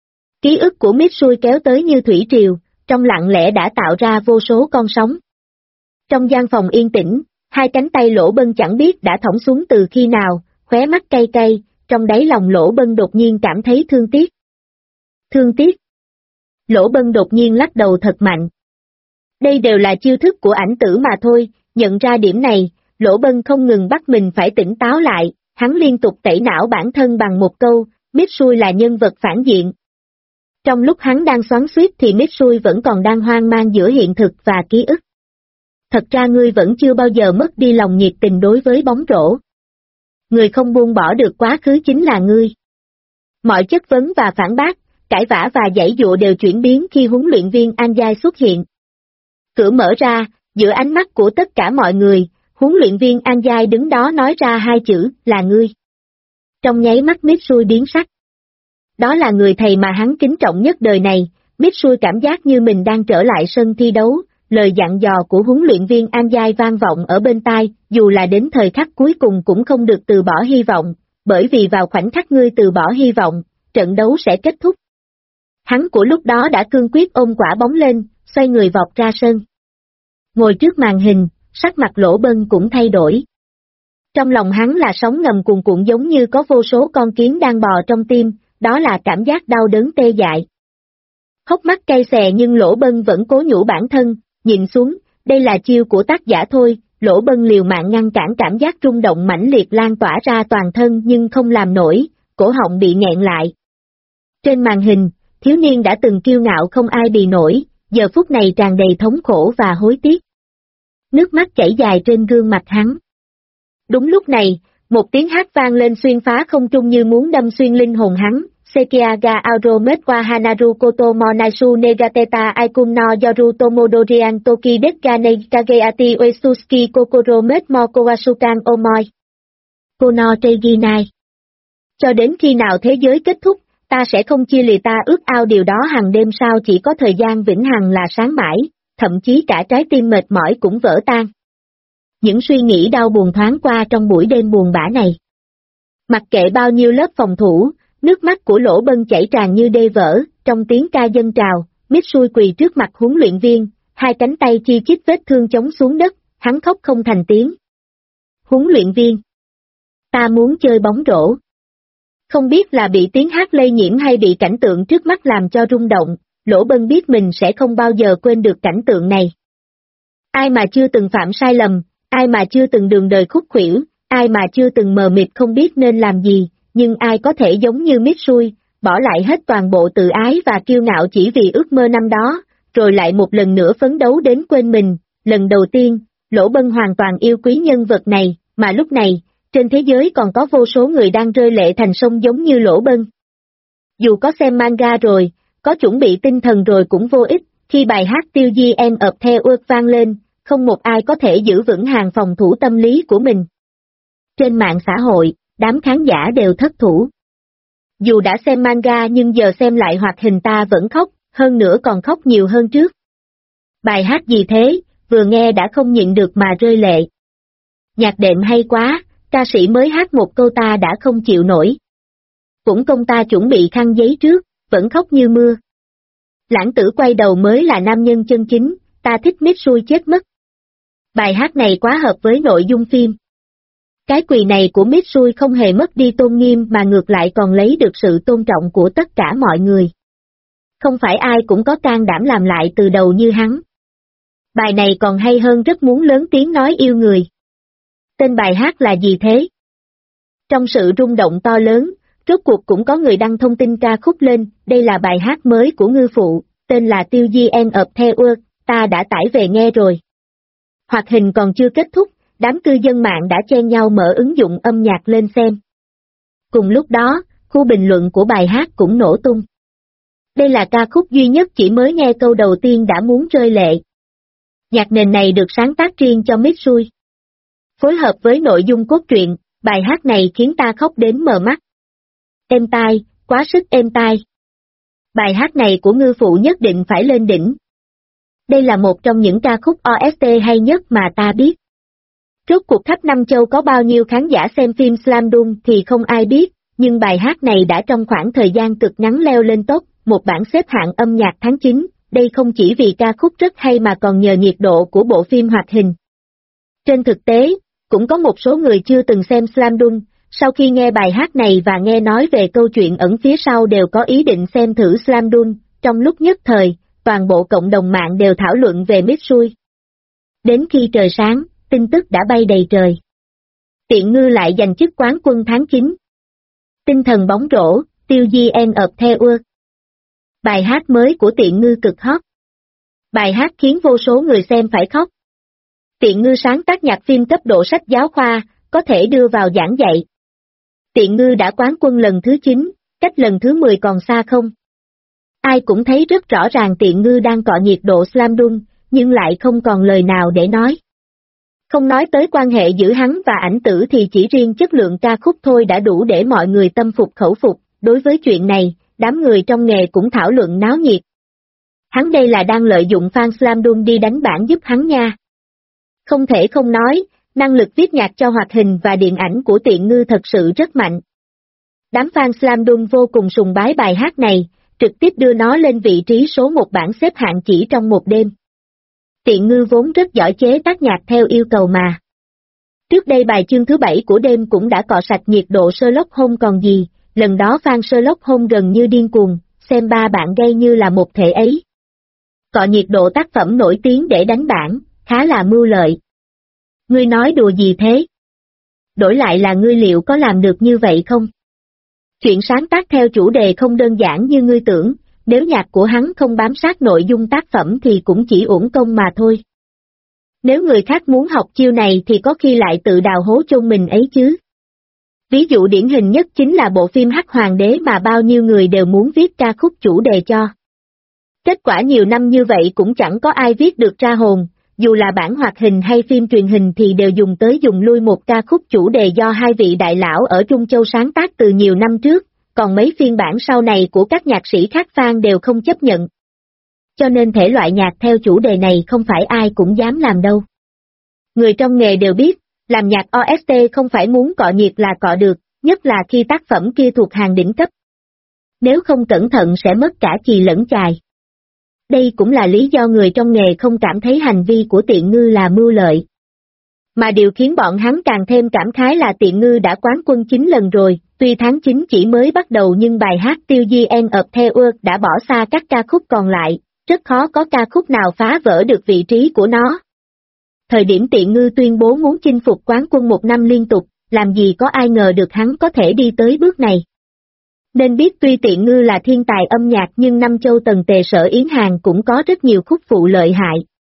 [SPEAKER 2] ký ức của Mitsui kéo tới như thủy triều, trong lặng lẽ đã tạo ra vô số con sóng. Trong gian phòng yên tĩnh, hai cánh tay Lỗ Bân chẳng biết đã thõng xuống từ khi nào, khóe mắt cay cay, trong đáy lòng Lỗ Bân đột nhiên cảm thấy thương tiếc. Thương tiếc. Lỗ Bân đột nhiên lắc đầu thật mạnh. Đây đều là chiêu thức của ảnh tử mà thôi, nhận ra điểm này, Lỗ Bân không ngừng bắt mình phải tỉnh táo lại, hắn liên tục tẩy não bản thân bằng một câu, Mitsui là nhân vật phản diện. Trong lúc hắn đang xoắn xuýt thì Mitsui vẫn còn đang hoang mang giữa hiện thực và ký ức. Thật ra ngươi vẫn chưa bao giờ mất đi lòng nhiệt tình đối với bóng rổ. Người không buông bỏ được quá khứ chính là ngươi. Mọi chất vấn và phản bác, cãi vã và giãy giụa đều chuyển biến khi huấn luyện viên An Giai xuất hiện. Cửa mở ra, giữa ánh mắt của tất cả mọi người, huấn luyện viên An Giai đứng đó nói ra hai chữ, là ngươi. Trong nháy mắt Mitsui biến sắc. Đó là người thầy mà hắn kính trọng nhất đời này, Mitsui cảm giác như mình đang trở lại sân thi đấu, lời dặn dò của huấn luyện viên An Giai vang vọng ở bên tai, dù là đến thời khắc cuối cùng cũng không được từ bỏ hy vọng, bởi vì vào khoảnh khắc ngươi từ bỏ hy vọng, trận đấu sẽ kết thúc. Hắn của lúc đó đã cương quyết ôm quả bóng lên, xoay người vọt ra sân. Ngồi trước màn hình, sắc mặt Lỗ Bân cũng thay đổi. Trong lòng hắn là sóng ngầm cuồn cuộn giống như có vô số con kiến đang bò trong tim, đó là cảm giác đau đớn tê dại. Hốc mắt cay xè nhưng Lỗ Bân vẫn cố nhủ bản thân, nhìn xuống, đây là chiêu của tác giả thôi, Lỗ Bân liều mạng ngăn cản cảm giác rung động mãnh liệt lan tỏa ra toàn thân nhưng không làm nổi, cổ họng bị nghẹn lại. Trên màn hình, thiếu niên đã từng kiêu ngạo không ai bì nổi, giờ phút này tràn đầy thống khổ và hối tiếc. Nước mắt chảy dài trên gương mặt hắn. Đúng lúc này, một tiếng hát vang lên xuyên phá không trung như muốn đâm xuyên linh hồn hắn. Sekia ga auro met wa hanaru koto mo naisu negateta aikun no yoru tomodorian toki detka nei kageati uesuski kokoro met mo kowasukan omoi. Kono Teiginai. Cho đến khi nào thế giới kết thúc, ta sẽ không chia lìa ta ước ao điều đó hàng đêm sao chỉ có thời gian vĩnh hằng là sáng mãi, thậm chí cả trái tim mệt mỏi cũng vỡ tan. Những suy nghĩ đau buồn thoáng qua trong buổi đêm buồn bã này. Mặc kệ bao nhiêu lớp phòng thủ, nước mắt của Lỗ Bân chảy tràn như đê vỡ, trong tiếng ca dân trào, Mitsui quỳ trước mặt huấn luyện viên, hai cánh tay chi chít vết thương chống xuống đất, hắn khóc không thành tiếng. Huấn luyện viên. Ta muốn chơi bóng rổ. Không biết là bị tiếng hát lây nhiễm hay bị cảnh tượng trước mắt làm cho rung động, Lỗ Bân biết mình sẽ không bao giờ quên được cảnh tượng này. Ai mà chưa từng phạm sai lầm, ai mà chưa từng đường đời khúc khuỷu, ai mà chưa từng mờ mịt không biết nên làm gì, nhưng ai có thể giống như Mitsui, bỏ lại hết toàn bộ tự ái và kiêu ngạo chỉ vì ước mơ năm đó, rồi lại một lần nữa phấn đấu đến quên mình. Lần đầu tiên, Lỗ Bân hoàn toàn yêu quý nhân vật này, mà lúc này, trên thế giới còn có vô số người đang rơi lệ thành sông giống như Lỗ Bân. Dù có xem manga rồi, có chuẩn bị tinh thần rồi cũng vô ích, khi bài hát Tiêu Di Em ập theo ước vang lên, không một ai có thể giữ vững hàng phòng thủ tâm lý của mình. Trên mạng xã hội, đám khán giả đều thất thủ. Dù đã xem manga nhưng giờ xem lại hoạt hình ta vẫn khóc, hơn nữa còn khóc nhiều hơn trước. Bài hát gì thế, vừa nghe đã không nhịn được mà rơi lệ. Nhạc đệm hay quá, ca sĩ mới hát một câu ta đã không chịu nổi. Cũng công ta chuẩn bị khăn giấy trước, vẫn khóc như mưa. Lãng tử quay đầu mới là nam nhân chân chính, ta thích Mitsui chết mất. Bài hát này quá hợp với nội dung phim. Cái quỳ này của Mitsui không hề mất đi tôn nghiêm mà ngược lại còn lấy được sự tôn trọng của tất cả mọi người. Không phải ai cũng có can đảm làm lại từ đầu như hắn. Bài này còn hay hơn rất muốn lớn tiếng nói yêu người. Tên bài hát là gì thế? Trong sự rung động to lớn, rốt cuộc cũng có người đăng thông tin ca khúc lên, đây là bài hát mới của ngư phụ, tên là Tiêu Di Em ập theo ước, ta đã tải về nghe rồi. Hoạt hình còn chưa kết thúc, đám cư dân mạng đã chen nhau mở ứng dụng âm nhạc lên xem. Cùng lúc đó, khu bình luận của bài hát cũng nổ tung. Đây là ca khúc duy nhất chỉ mới nghe câu đầu tiên đã muốn rơi lệ. Nhạc nền này được sáng tác riêng cho Mitsui. Phối hợp với nội dung cốt truyện, bài hát này khiến ta khóc đến mờ mắt. Êm tai, quá sức êm tai. Bài hát này của Ngư Phụ nhất định phải lên đỉnh. Đây là một trong những ca khúc OST hay nhất mà ta biết. Rốt cuộc khắp năm châu có bao nhiêu khán giả xem phim Slam Dunk thì không ai biết, nhưng bài hát này đã trong khoảng thời gian cực ngắn leo lên top, một bảng xếp hạng âm nhạc tháng 9, đây không chỉ vì ca khúc rất hay mà còn nhờ nhiệt độ của bộ phim hoạt hình. Trên thực tế, cũng có một số người chưa từng xem Slam Dunk, sau khi nghe bài hát này và nghe nói về câu chuyện ẩn phía sau đều có ý định xem thử Slam Dunk, trong lúc nhất thời, toàn bộ cộng đồng mạng đều thảo luận về Mitsui. Đến khi trời sáng, tin tức đã bay đầy trời. Tiện Ngư lại giành chức quán quân tháng 9. Tinh thần bóng rổ, Tiêu Di End of the World. Bài hát mới của Tiện Ngư cực hot. Bài hát khiến vô số người xem phải khóc. Tiện Ngư sáng tác nhạc phim cấp độ sách giáo khoa, có thể đưa vào giảng dạy. Tiện Ngư đã quán quân lần thứ 9, cách lần thứ 10 còn xa không? Ai cũng thấy rất rõ ràng Tiện Ngư đang cọ nhiệt độ Slam Dunk, nhưng lại không còn lời nào để nói. Không nói tới quan hệ giữa hắn và ảnh tử thì chỉ riêng chất lượng ca khúc thôi đã đủ để mọi người tâm phục khẩu phục, đối với chuyện này, đám người trong nghề cũng thảo luận náo nhiệt. Hắn đây là đang lợi dụng fan Slam Dunk đi đánh bản giúp hắn nha. Không thể không nói, năng lực viết nhạc cho hoạt hình và điện ảnh của Tiện Ngư thật sự rất mạnh. Đám fan Slam Dunk vô cùng sùng bái bài hát này, trực tiếp đưa nó lên vị trí số 1 bảng xếp hạng chỉ trong một đêm. Tiện Ngư vốn rất giỏi chế tác nhạc theo yêu cầu mà. Trước đây bài chương thứ 7 của đêm cũng đã cọ sạch nhiệt độ Sherlock Holmes còn gì, lần đó fan Sherlock Holmes gần như điên cuồng, xem ba bạn gây như là một thể ấy. Cọ nhiệt độ tác phẩm nổi tiếng để đánh bảng, khá là mưu lợi. Ngươi nói đùa gì thế? Đổi lại là ngươi liệu có làm được như vậy không? Chuyện sáng tác theo chủ đề không đơn giản như ngươi tưởng, nếu nhạc của hắn không bám sát nội dung tác phẩm thì cũng chỉ uổng công mà thôi. Nếu người khác muốn học chiêu này thì có khi lại tự đào hố chôn mình ấy chứ. Ví dụ điển hình nhất chính là bộ phim Hắc Hoàng đế mà bao nhiêu người đều muốn viết ca khúc chủ đề cho. Kết quả nhiều năm như vậy cũng chẳng có ai viết được ra hồn, dù là bản hoạt hình hay phim truyền hình thì đều dùng tới dùng lui một ca khúc chủ đề do hai vị đại lão ở Trung Châu sáng tác từ nhiều năm trước, còn mấy phiên bản sau này của các nhạc sĩ khác fan đều không chấp nhận. Cho nên thể loại nhạc theo chủ đề này không phải ai cũng dám làm đâu. Người trong nghề đều biết, làm nhạc OST không phải muốn cọ nhiệt là cọ được, nhất là khi tác phẩm kia thuộc hàng đỉnh cấp. Nếu không cẩn thận sẽ mất cả chì lẫn chài. Đây cũng là lý do người trong nghề không cảm thấy hành vi của Tiện Ngư là mưu lợi. Mà điều khiến bọn hắn càng thêm cảm khái là Tiện Ngư đã quán quân 9 lần rồi, tuy tháng 9 chỉ mới bắt đầu nhưng bài hát Tiêu Di End of the World đã bỏ xa các ca khúc còn lại, rất khó có ca khúc nào phá vỡ được vị trí của nó. Thời điểm Tiện Ngư tuyên bố muốn chinh phục quán quân 1 năm liên tục, làm gì có ai ngờ được hắn có thể đi tới bước này. Nên biết tuy Tiện Ngư là thiên tài âm nhạc nhưng năm châu Tần Tề Sở Yến Hàng cũng có rất nhiều khúc phụ lợi hại.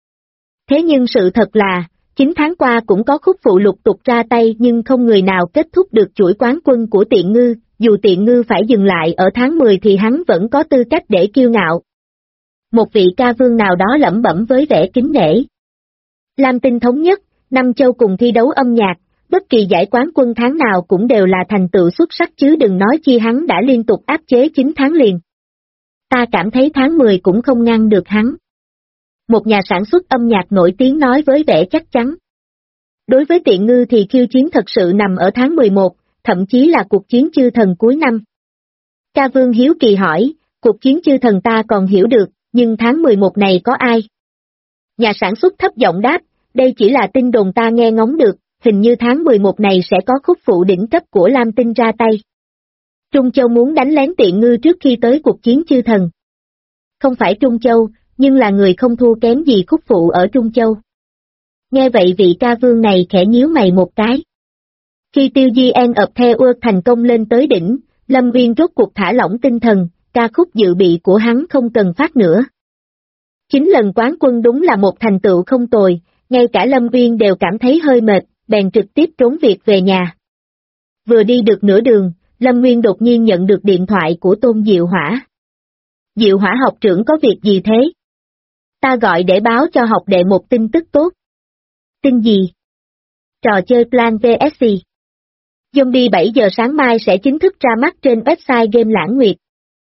[SPEAKER 2] Thế nhưng sự thật là, 9 tháng qua cũng có khúc phụ lục tục ra tay nhưng không người nào kết thúc được chuỗi quán quân của Tiện Ngư, dù Tiện Ngư phải dừng lại ở tháng 10 thì hắn vẫn có tư cách để kiêu ngạo. Một vị ca vương nào đó lẩm bẩm với vẻ kính nể. Lam Tinh thống nhất, năm châu cùng thi đấu âm nhạc, bất kỳ giải quán quân tháng nào cũng đều là thành tựu xuất sắc chứ đừng nói chi hắn đã liên tục áp chế 9 tháng liền. Ta cảm thấy tháng 10 cũng không ngăn được hắn. Một nhà sản xuất âm nhạc nổi tiếng nói với vẻ chắc chắn. Đối với Tiện Ngư thì khiêu chiến thật sự nằm ở tháng 11, thậm chí là cuộc chiến chư thần cuối năm. Ca Vương hiếu kỳ hỏi, cuộc chiến chư thần ta còn hiểu được, nhưng tháng 11 này có ai? Nhà sản xuất thấp giọng đáp, đây chỉ là tin đồn ta nghe ngóng được, hình như tháng 11 này sẽ có khúc phụ đỉnh cấp của Lam Tinh ra tay. Trung Châu muốn đánh lén Tiện Ngư trước khi tới cuộc chiến chư thần. Không phải Trung Châu, nhưng là người không thua kém gì khúc phụ ở Trung Châu. Nghe vậy vị ca vương này khẽ nhíu mày một cái. Khi Tiêu Di End of the World thành công lên tới đỉnh, Lâm Uyên rốt cuộc thả lỏng tinh thần, ca khúc dự bị của hắn không cần phát nữa. 9 lần quán quân đúng là một thành tựu không tồi, ngay cả Lâm Uyên đều cảm thấy hơi mệt, bèn trực tiếp trốn việc về nhà. Vừa đi được nửa đường, Lâm Nguyên đột nhiên nhận được điện thoại của Tôn Diệu Hỏa. Diệu Hỏa học trưởng có việc gì thế? Ta gọi để báo cho học đệ một tin tức tốt. Tin gì? Trò chơi Plan VSC. Zombie 7 giờ sáng mai sẽ chính thức ra mắt trên website Game Lãng Nguyệt.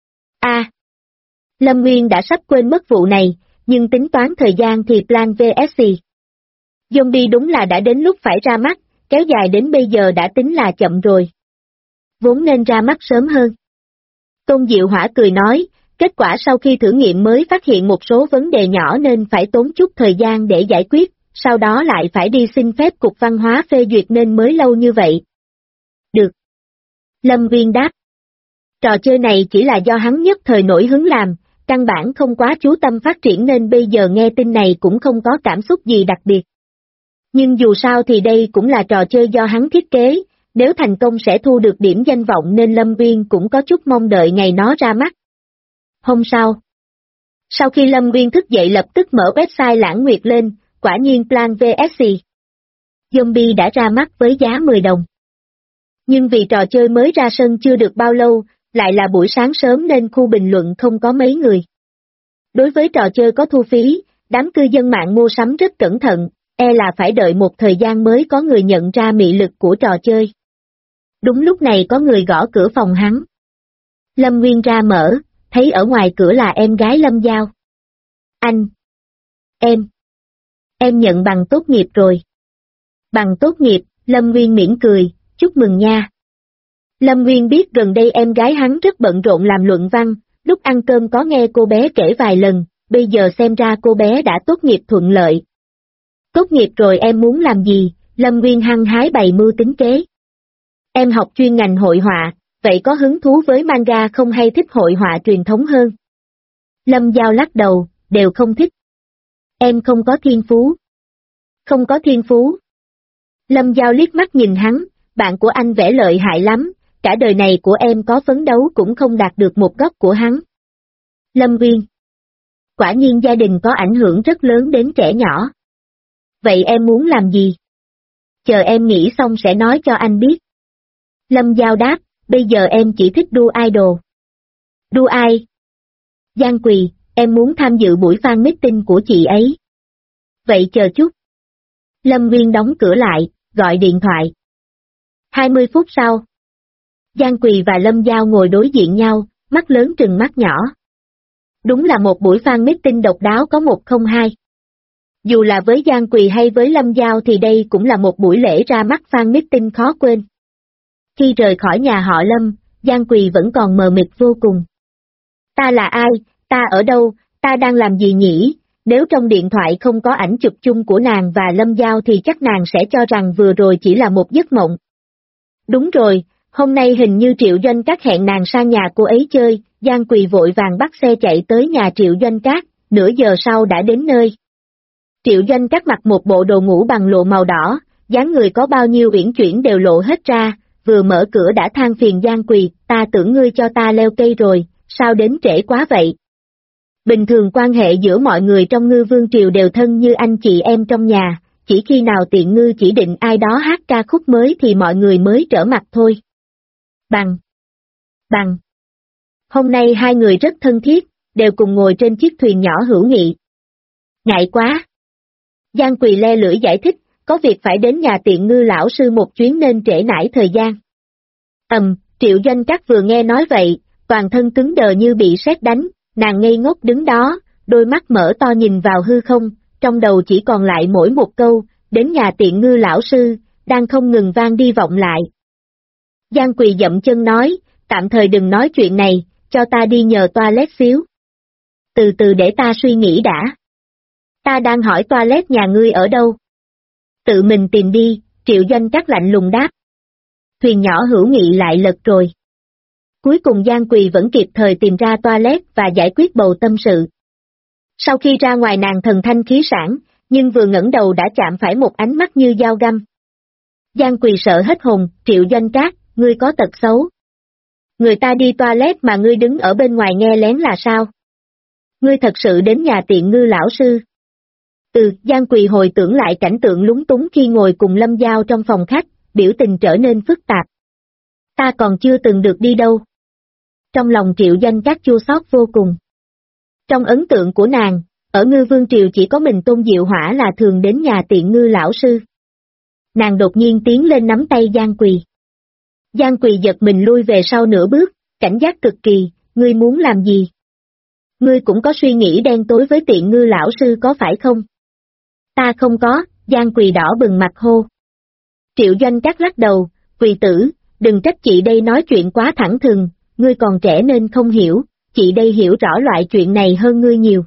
[SPEAKER 2] Lâm Nguyên đã sắp quên mất vụ này, nhưng tính toán thời gian thì Plan VSC. Zombie đúng là đã đến lúc phải ra mắt, kéo dài đến bây giờ đã tính là chậm rồi. Vốn nên ra mắt sớm hơn. Tôn Diệu Hỏa cười nói, kết quả sau khi thử nghiệm mới phát hiện một số vấn đề nhỏ nên phải tốn chút thời gian để giải quyết, sau đó lại phải đi xin phép Cục Văn hóa phê duyệt nên mới lâu như vậy. Được. Lâm Nguyên đáp. Trò chơi này chỉ là do hắn nhất thời nổi hứng làm, căn bản không quá chú tâm phát triển nên bây giờ nghe tin này cũng không có cảm xúc gì đặc biệt. Nhưng dù sao thì đây cũng là trò chơi do hắn thiết kế, nếu thành công sẽ thu được điểm danh vọng nên Lâm Nguyên cũng có chút mong đợi ngày nó ra mắt. Hôm sau khi Lâm Nguyên thức dậy lập tức mở website Lãng Nguyệt lên, quả nhiên Plan VSC Zombie đã ra mắt với giá 10 đồng. Nhưng vì trò chơi mới ra sân chưa được bao lâu, lại là buổi sáng sớm nên khu bình luận không có mấy người. Đối với trò chơi có thu phí, đám cư dân mạng mua sắm rất cẩn thận, là phải đợi một thời gian mới có người nhận ra mị lực của trò chơi. Đúng lúc này có người gõ cửa phòng hắn. Lâm Nguyên ra mở, thấy ở ngoài cửa là em gái Lâm Giao. Anh! Em nhận bằng tốt nghiệp rồi. Bằng tốt nghiệp, Lâm Nguyên mỉm cười, chúc mừng nha. Lâm Nguyên biết gần đây em gái hắn rất bận rộn làm luận văn, lúc ăn cơm có nghe cô bé kể vài lần, bây giờ xem ra cô bé đã tốt nghiệp thuận lợi. Tốt nghiệp rồi em muốn làm gì? Lâm Nguyên hăng hái bày mưu tính kế. Em học chuyên ngành hội họa, vậy có hứng thú với manga không hay thích hội họa truyền thống hơn? Lâm Giao lắc đầu, đều không thích. Em không có thiên phú. Không có thiên phú. Lâm Giao liếc mắt nhìn hắn, bạn của anh vẽ lợi hại lắm, cả đời này của em có phấn đấu cũng không đạt được một góc của hắn. Lâm Nguyên. Quả nhiên gia đình có ảnh hưởng rất lớn đến trẻ nhỏ. Vậy em muốn làm gì? Chờ em nghĩ xong sẽ nói cho anh biết. Lâm Giao đáp, bây giờ em chỉ thích đua idol. Đua ai? Giang Quỳ, em muốn tham dự buổi fan meeting của chị ấy. Vậy chờ chút. Lâm Nguyên đóng cửa lại, gọi điện thoại. 20 phút sau. Giang Quỳ và Lâm Giao ngồi đối diện nhau, mắt lớn trừng mắt nhỏ. Đúng là một buổi fan meeting độc đáo có 102. Dù là với Giang Quỳ hay với Lâm Giao thì đây cũng là một buổi lễ ra mắt fan meeting khó quên. Khi rời khỏi nhà họ Lâm, Giang Quỳ vẫn còn mờ mịt vô cùng. Ta là ai, ta ở đâu, ta đang làm gì nhỉ? Nếu trong điện thoại không có ảnh chụp chung của nàng và Lâm Giao thì chắc nàng sẽ cho rằng vừa rồi chỉ là một giấc mộng. Đúng rồi, hôm nay hình như Triệu Doanh Các hẹn nàng sang nhà cô ấy chơi, Giang Quỳ vội vàng bắt xe chạy tới nhà Triệu Doanh Các, nửa giờ sau đã đến nơi. Triệu Doanh Các mặc một bộ đồ ngủ bằng lụa màu đỏ, dáng người có bao nhiêu uyển chuyển đều lộ hết ra, vừa mở cửa đã than phiền Giang Quỳ, ta tưởng ngươi cho ta leo cây rồi, sao đến trễ quá vậy? Bình thường quan hệ giữa mọi người trong Ngư Vương Triều đều thân như anh chị em trong nhà, chỉ khi nào tiện ngư chỉ định ai đó hát ca khúc mới thì mọi người mới trở mặt thôi. Bằng. Hôm nay hai người rất thân thiết, đều cùng ngồi trên chiếc thuyền nhỏ hữu nghị. Ngại quá. Giang Quỳ le lưỡi giải thích, có việc phải đến nhà tiện ngư lão sư một chuyến nên trễ nải thời gian. Triệu Doanh Các vừa nghe nói vậy, toàn thân cứng đờ như bị sét đánh, nàng ngây ngốc đứng đó, đôi mắt mở to nhìn vào hư không, trong đầu chỉ còn lại mỗi một câu, đến nhà tiện ngư lão sư, đang không ngừng vang đi vọng lại. Giang Quỳ dậm chân nói, tạm thời đừng nói chuyện này, cho ta đi nhờ toilet xíu. Từ từ để ta suy nghĩ đã. Ta đang hỏi toilet nhà ngươi ở đâu? Tự mình tìm đi, Triệu Doanh Các lạnh lùng đáp. Thuyền nhỏ hữu nghị lại lật rồi. Cuối cùng Giang Quỳ vẫn kịp thời tìm ra toilet và giải quyết bầu tâm sự. Sau khi ra ngoài nàng thần thanh khí sảng, nhưng vừa ngẩng đầu đã chạm phải một ánh mắt như dao găm. Giang Quỳ sợ hết hồn, Triệu Doanh Các, ngươi có tật xấu. Người ta đi toilet mà ngươi đứng ở bên ngoài nghe lén là sao? Ngươi thật sự đến nhà tiện ngư lão sư. Giang Quỳ hồi tưởng lại cảnh tượng lúng túng khi ngồi cùng Lâm Giao trong phòng khách, biểu tình trở nên phức tạp. Ta còn chưa từng được đi đâu. Trong lòng Triệu Doanh Các chua xót vô cùng. Trong ấn tượng của nàng, ở Ngư Vương Triều chỉ có mình Tôn Diệu Hỏa là thường đến nhà Tiện Ngư lão sư. Nàng đột nhiên tiến lên nắm tay Giang Quỳ. Giang Quỳ giật mình lui về sau nửa bước, cảnh giác cực kỳ, ngươi muốn làm gì? Ngươi cũng có suy nghĩ đen tối với Tiện Ngư lão sư có phải không? Ta không có, Giang Quỳ đỏ bừng mặt hô. Triệu Doanh Các lắc đầu, Quỳ tử, đừng trách chị đây nói chuyện quá thẳng thừng, ngươi còn trẻ nên không hiểu, chị đây hiểu rõ loại chuyện này hơn ngươi nhiều.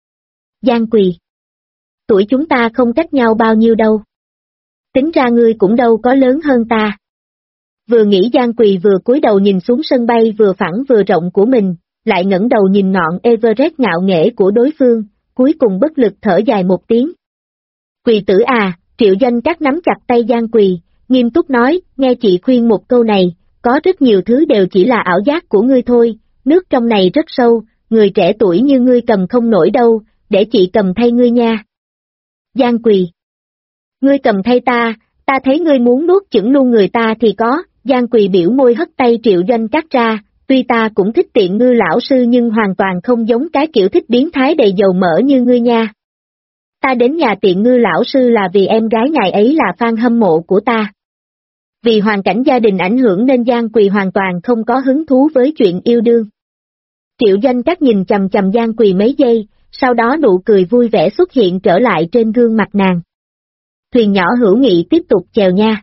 [SPEAKER 2] Giang Quỳ, tuổi chúng ta không cách nhau bao nhiêu đâu. Tính ra ngươi cũng đâu có lớn hơn ta. Vừa nghĩ Giang Quỳ vừa cúi đầu nhìn xuống sân bay vừa phẳng vừa rộng của mình, lại ngẩng đầu nhìn ngọn Everest ngạo nghễ của đối phương, cuối cùng bất lực thở dài một tiếng. Quỳ tử à, Triệu Doanh Các nắm chặt tay Giang Quỳ, nghiêm túc nói, nghe chị khuyên một câu này, có rất nhiều thứ đều chỉ là ảo giác của ngươi thôi, nước trong này rất sâu, người trẻ tuổi như ngươi cầm không nổi đâu, để chị cầm thay ngươi nha. Giang Quỳ, ngươi cầm thay ta thấy ngươi muốn nuốt chửng luôn người ta thì có, Giang Quỳ biểu môi hất tay Triệu Doanh Các ra, tuy ta cũng thích Tiện Ngư lão sư nhưng hoàn toàn không giống cái kiểu thích biến thái đầy dầu mỡ như ngươi nha. Ta đến nhà Tiện Ngư lão sư là vì em gái ngài ấy là fan hâm mộ của ta. Vì hoàn cảnh gia đình ảnh hưởng nên Giang Quỳ hoàn toàn không có hứng thú với chuyện yêu đương. Triệu Doanh Các nhìn chằm chằm Giang Quỳ mấy giây, sau đó nụ cười vui vẻ xuất hiện trở lại trên gương mặt nàng. Thuyền nhỏ hữu nghị tiếp tục chèo nha.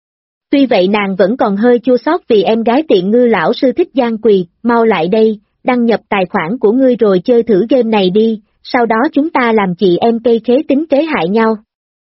[SPEAKER 2] Tuy vậy nàng vẫn còn hơi chua xót vì em gái Tiện Ngư lão sư thích Giang Quỳ, mau lại đây, đăng nhập tài khoản của ngươi rồi chơi thử game này đi, sau đó chúng ta làm chị em cây khế tính kế hại nhau.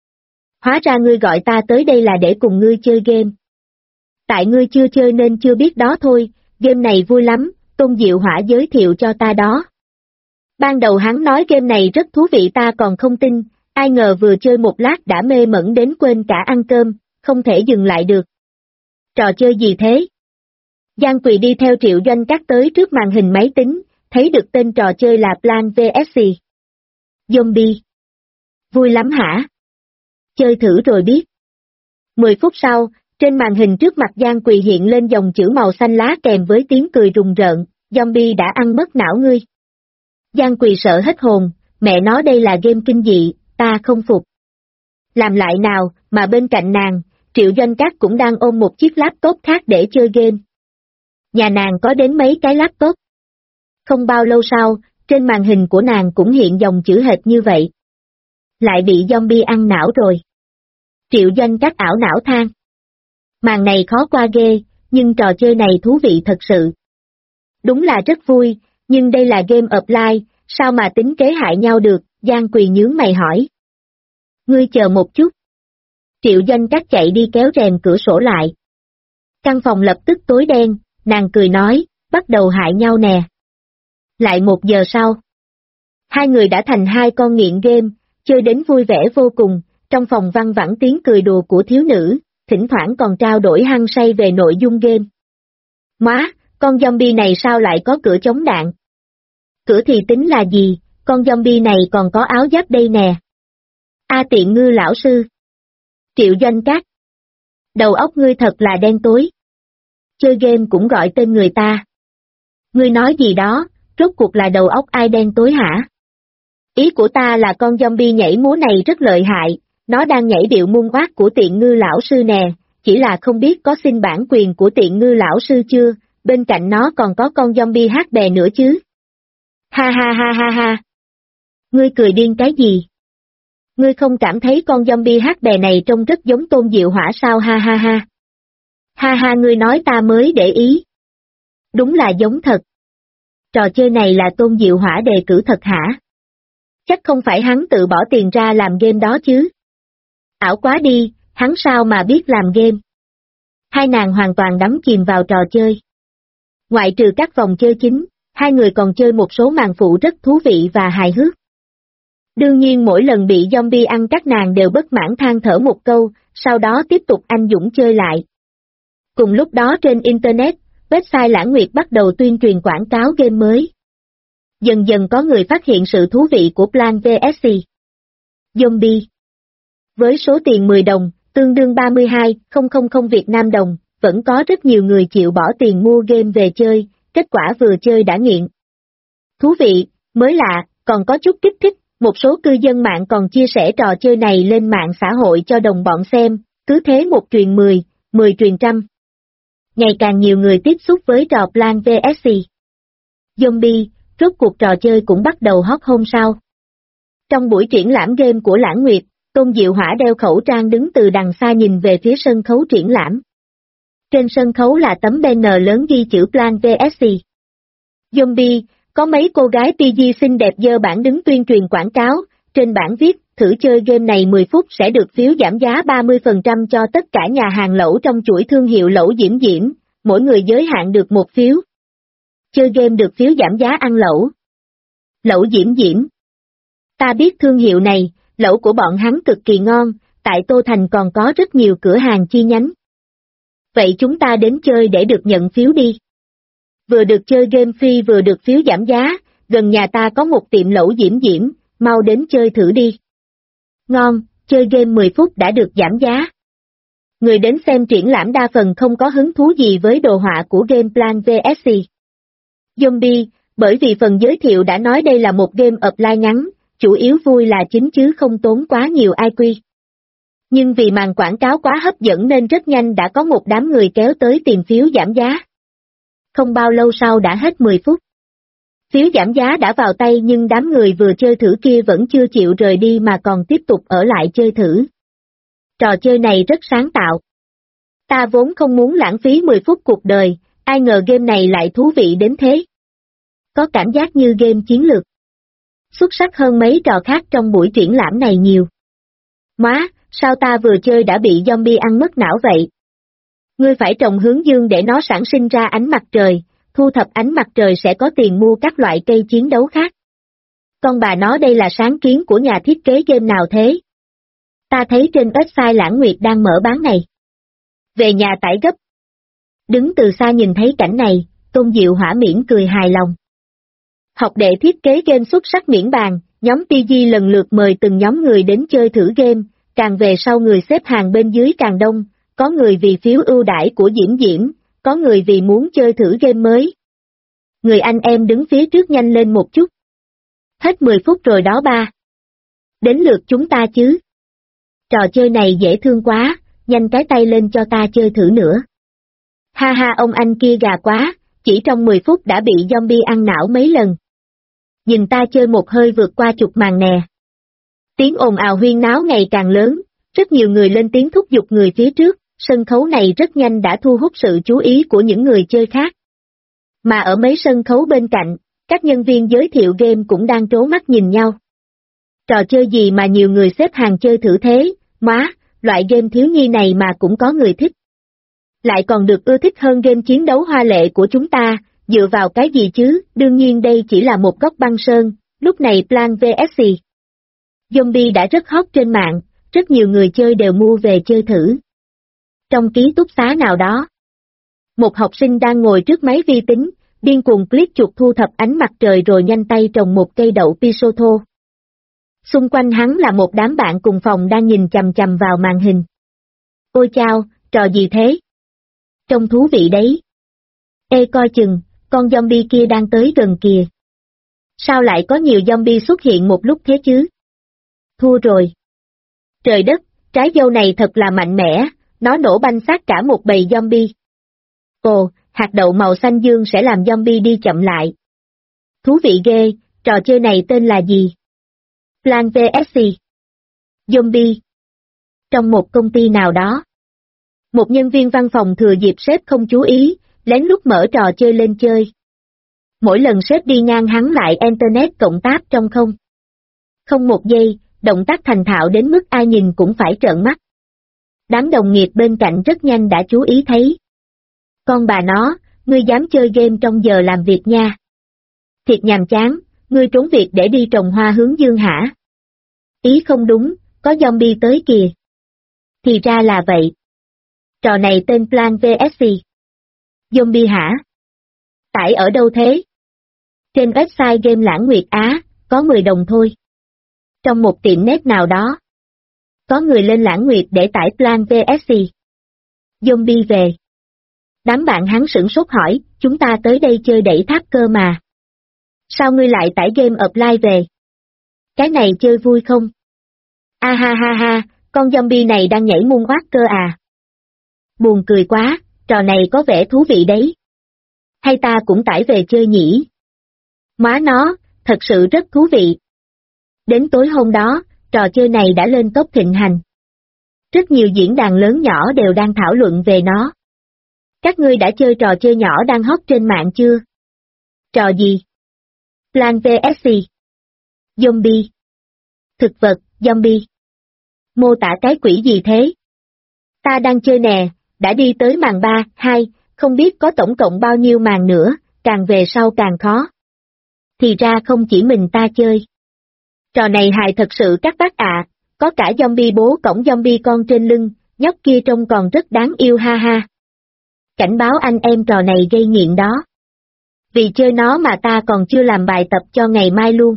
[SPEAKER 2] Hóa ra ngươi gọi ta tới đây là để cùng ngươi chơi game. Tại ngươi chưa chơi nên chưa biết đó thôi, game này vui lắm, Tôn Diệu Hỏa giới thiệu cho ta đó. Ban đầu hắn nói game này rất thú vị ta còn không tin, ai ngờ vừa chơi một lát đã mê mẩn đến quên cả ăn cơm, không thể dừng lại được. Trò chơi gì thế? Giang Quỳ đi theo Triệu Doanh Các tới trước màn hình máy tính, thấy được tên trò chơi là Plan vs Zombie. Vui lắm hả? Chơi thử rồi biết. 10 phút sau, trên màn hình trước mặt Giang Quỳ hiện lên dòng chữ màu xanh lá kèm với tiếng cười rùng rợn, zombie đã ăn mất não ngươi. Giang Quỳ sợ hết hồn, mẹ nó đây là game kinh dị, ta không phục. Làm lại nào, mà bên cạnh nàng, Triệu Doanh Các cũng đang ôm một chiếc laptop khác để chơi game. Nhà nàng có đến mấy cái laptop. Không bao lâu sau, trên màn hình của nàng cũng hiện dòng chữ hệt như vậy. Lại bị zombie ăn não rồi. Triệu Doanh Các ảo não than. Màn này khó qua ghê, nhưng trò chơi này thú vị thật sự. Đúng là rất vui, nhưng đây là game offline, sao mà tính kế hại nhau được, Giang Quỳ nhướng mày hỏi. Ngươi chờ một chút. Triệu Doanh Các chạy đi kéo rèm cửa sổ lại. Căn phòng lập tức tối đen, nàng cười nói, bắt đầu hại nhau nè. Lại 1 giờ sau. Hai người đã thành hai con nghiện game, chơi đến vui vẻ vô cùng, trong phòng văng vẳng tiếng cười đùa của thiếu nữ, thỉnh thoảng còn trao đổi hăng say về nội dung game. Móa, con zombie này sao lại có cửa chống đạn? Cửa thì tính là gì, con zombie này còn có áo giáp đây nè. A Tiện Ngư lão sư. Triệu Doanh Các. Đầu óc ngươi thật là đen tối. Chơi game cũng gọi tên người ta. Ngươi nói gì đó, rốt cuộc là đầu óc ai đen tối hả? Ý của ta là con zombie nhảy múa này rất lợi hại, nó đang nhảy điệu muôn oát của Tiện Ngư lão sư nè, chỉ là không biết có xin bản quyền của Tiện Ngư lão sư chưa, bên cạnh nó còn có con zombie hát bè nữa chứ. Ha ha ha ha ha. Ngươi cười điên cái gì? Ngươi không cảm thấy con zombie hát bè này trông rất giống Tôn Diệu Hỏa sao ha ha ha. Ha ha ngươi nói ta mới để ý. Đúng là giống thật. Trò chơi này là Tôn Diệu Hỏa đề cử thật hả? Chắc không phải hắn tự bỏ tiền ra làm game đó chứ. Ảo quá đi, hắn sao mà biết làm game. Hai nàng hoàn toàn đắm chìm vào trò chơi. Ngoại trừ các vòng chơi chính, hai người còn chơi một số màn phụ rất thú vị và hài hước. Đương nhiên mỗi lần bị zombie ăn các nàng đều bất mãn than thở một câu, sau đó tiếp tục anh dũng chơi lại. Cùng lúc đó trên Internet, website Lãng Nguyệt bắt đầu tuyên truyền quảng cáo game mới. Dần dần có người phát hiện sự thú vị của Plan vs Zombie. Với số tiền 10 đồng, tương đương 32.000 Việt Nam đồng, vẫn có rất nhiều người chịu bỏ tiền mua game về chơi, kết quả vừa chơi đã nghiện. Thú vị, mới lạ, còn có chút kích thích, một số cư dân mạng còn chia sẻ trò chơi này lên mạng xã hội cho đồng bọn xem, cứ thế một truyền 10, 10 truyền trăm. Ngày càng nhiều người tiếp xúc với trò Plan vs Zombie, rốt cuộc trò chơi cũng bắt đầu hot hôm sau. Trong buổi triển lãm game của Lãng Nguyệt, Tôn Diệu Hỏa đeo khẩu trang đứng từ đằng xa nhìn về phía sân khấu triển lãm. Trên sân khấu là tấm banner lớn ghi chữ Plan vs Zombie, có mấy cô gái PG xinh đẹp dơ bảng đứng tuyên truyền quảng cáo, trên bảng viết, thử chơi game này 10 phút sẽ được phiếu giảm giá 30% cho tất cả nhà hàng lẩu trong chuỗi thương hiệu lẩu Diễm Diễm, mỗi người giới hạn được một phiếu. Chơi game được phiếu giảm giá ăn lẩu. Lẩu Diễm Diễm. Ta biết thương hiệu này, lẩu của bọn hắn cực kỳ ngon, tại Tô Thành còn có rất nhiều cửa hàng chi nhánh. Vậy chúng ta đến chơi để được nhận phiếu đi. Vừa được chơi game free vừa được phiếu giảm giá, gần nhà ta có một tiệm lẩu Diễm Diễm, mau đến chơi thử đi. Ngon, chơi game 10 phút đã được giảm giá. Người đến xem triển lãm đa phần không có hứng thú gì với đồ họa của game Plan vs Zombie, bởi vì phần giới thiệu đã nói đây là một game offline ngắn, chủ yếu vui là chính chứ không tốn quá nhiều IQ. Nhưng vì màn quảng cáo quá hấp dẫn nên rất nhanh đã có một đám người kéo tới tìm phiếu giảm giá. Không bao lâu sau đã hết 10 phút. Phiếu giảm giá đã vào tay nhưng đám người vừa chơi thử kia vẫn chưa chịu rời đi mà còn tiếp tục ở lại chơi thử. Trò chơi này rất sáng tạo. Ta vốn không muốn lãng phí 10 phút cuộc đời, ai ngờ game này lại thú vị đến thế. Có cảm giác như game chiến lược. Xuất sắc hơn mấy trò khác trong buổi triển lãm này nhiều. Má, sao ta vừa chơi đã bị zombie ăn mất não vậy? Ngươi phải trồng hướng dương để nó sản sinh ra ánh mặt trời, thu thập ánh mặt trời sẽ có tiền mua các loại cây chiến đấu khác. Con bà nó đây là sáng kiến của nhà thiết kế game nào thế? Ta thấy trên website Lãng Nguyệt đang mở bán này. Về nhà tải gấp. Đứng từ xa nhìn thấy cảnh này, Tôn Diệu Hỏa mỉm cười hài lòng. Học đệ thiết kế game xuất sắc miễn bàn, nhóm PG lần lượt mời từng nhóm người đến chơi thử game, càng về sau người xếp hàng bên dưới càng đông, có người vì phiếu ưu đãi của Diễm Diễm, có người vì muốn chơi thử game mới. Người anh em đứng phía trước nhanh lên một chút. Hết 10 phút rồi đó ba. Đến lượt chúng ta chứ. Trò chơi này dễ thương quá, nhanh cái tay lên cho ta chơi thử nữa. Ha ha ông anh kia gà quá, chỉ trong 10 phút đã bị zombie ăn não mấy lần. Nhìn ta chơi một hơi vượt qua chục màn nè. Tiếng ồn ào huyên náo ngày càng lớn, rất nhiều người lên tiếng thúc giục người phía trước, sân khấu này rất nhanh đã thu hút sự chú ý của những người chơi khác. Mà ở mấy sân khấu bên cạnh, các nhân viên giới thiệu game cũng đang trố mắt nhìn nhau. Trò chơi gì mà nhiều người xếp hàng chơi thử thế, má, loại game thiếu nhi này mà cũng có người thích. Lại còn được ưa thích hơn game chiến đấu hoa lệ của chúng ta, dựa vào cái gì chứ, đương nhiên đây chỉ là một góc băng sơn, lúc này Plan vs Zombie đã rất hot trên mạng, rất nhiều người chơi đều mua về chơi thử. Trong ký túc xá nào đó, một học sinh đang ngồi trước máy vi tính, điên cuồng click chuột thu thập ánh mặt trời rồi nhanh tay trồng một cây đậu Pisoto. Xung quanh hắn là một đám bạn cùng phòng đang nhìn chằm chằm vào màn hình. Ôi chao, trò gì thế? Trông thú vị đấy. Ê coi chừng, con zombie kia đang tới gần kìa. Sao lại có nhiều zombie xuất hiện một lúc thế chứ? Thua rồi. Trời đất, trái dâu này thật là mạnh mẽ, nó nổ banh xác cả một bầy zombie. Ồ, hạt đậu màu xanh dương sẽ làm zombie đi chậm lại. Thú vị ghê, trò chơi này tên là gì? Plan vs Zombie. Trong một công ty nào đó, một nhân viên văn phòng thừa dịp sếp không chú ý, lén lút mở trò chơi lên chơi. Mỗi lần sếp đi ngang hắn lại internet cộng tác trong không. Không một giây, động tác thành thạo đến mức ai nhìn cũng phải trợn mắt. Đám đồng nghiệp bên cạnh rất nhanh đã chú ý thấy. Con bà nó, ngươi dám chơi game trong giờ làm việc nha. Thiệt nhàm chán, ngươi trốn việc để đi trồng hoa hướng dương hả? Ý không đúng, có zombie tới kìa. Thì ra là vậy. Trò này tên Plan vs Zombie hả? Tải ở đâu thế? Trên website game Lãng Nguyệt Á, có 10 đồng thôi. Trong một tiệm net nào đó, có người lên Lãng Nguyệt để tải Plan VSC. Zombie về. Đám bạn hắn sửng sốt hỏi, chúng ta tới đây chơi đẩy tháp cơ mà. Sao ngươi lại tải game offline về? Cái này chơi vui không? A ha ha ha, con zombie này đang nhảy moonwalk cơ à? Buồn cười quá, trò này có vẻ thú vị đấy. Hay ta cũng tải về chơi nhỉ? Má nó, thật sự rất thú vị. Đến tối hôm đó, trò chơi này đã lên top thịnh hành. Rất nhiều diễn đàn lớn nhỏ đều đang thảo luận về nó. Các ngươi đã chơi trò chơi nhỏ đang hot trên mạng chưa? Trò gì? Plan VSC. Zombie. Thực vật, zombie. Mô tả cái quỷ gì thế? Ta đang chơi nè, đã đi tới màn 3, 2, không biết có tổng cộng bao nhiêu màn nữa, càng về sau càng khó. Thì ra không chỉ mình ta chơi. Trò này hài thật sự các bác ạ, có cả zombie bố cổng zombie con trên lưng, nhóc kia trông còn rất đáng yêu ha ha. Cảnh báo anh em trò này gây nghiện đó. Vì chơi nó mà ta còn chưa làm bài tập cho ngày mai luôn.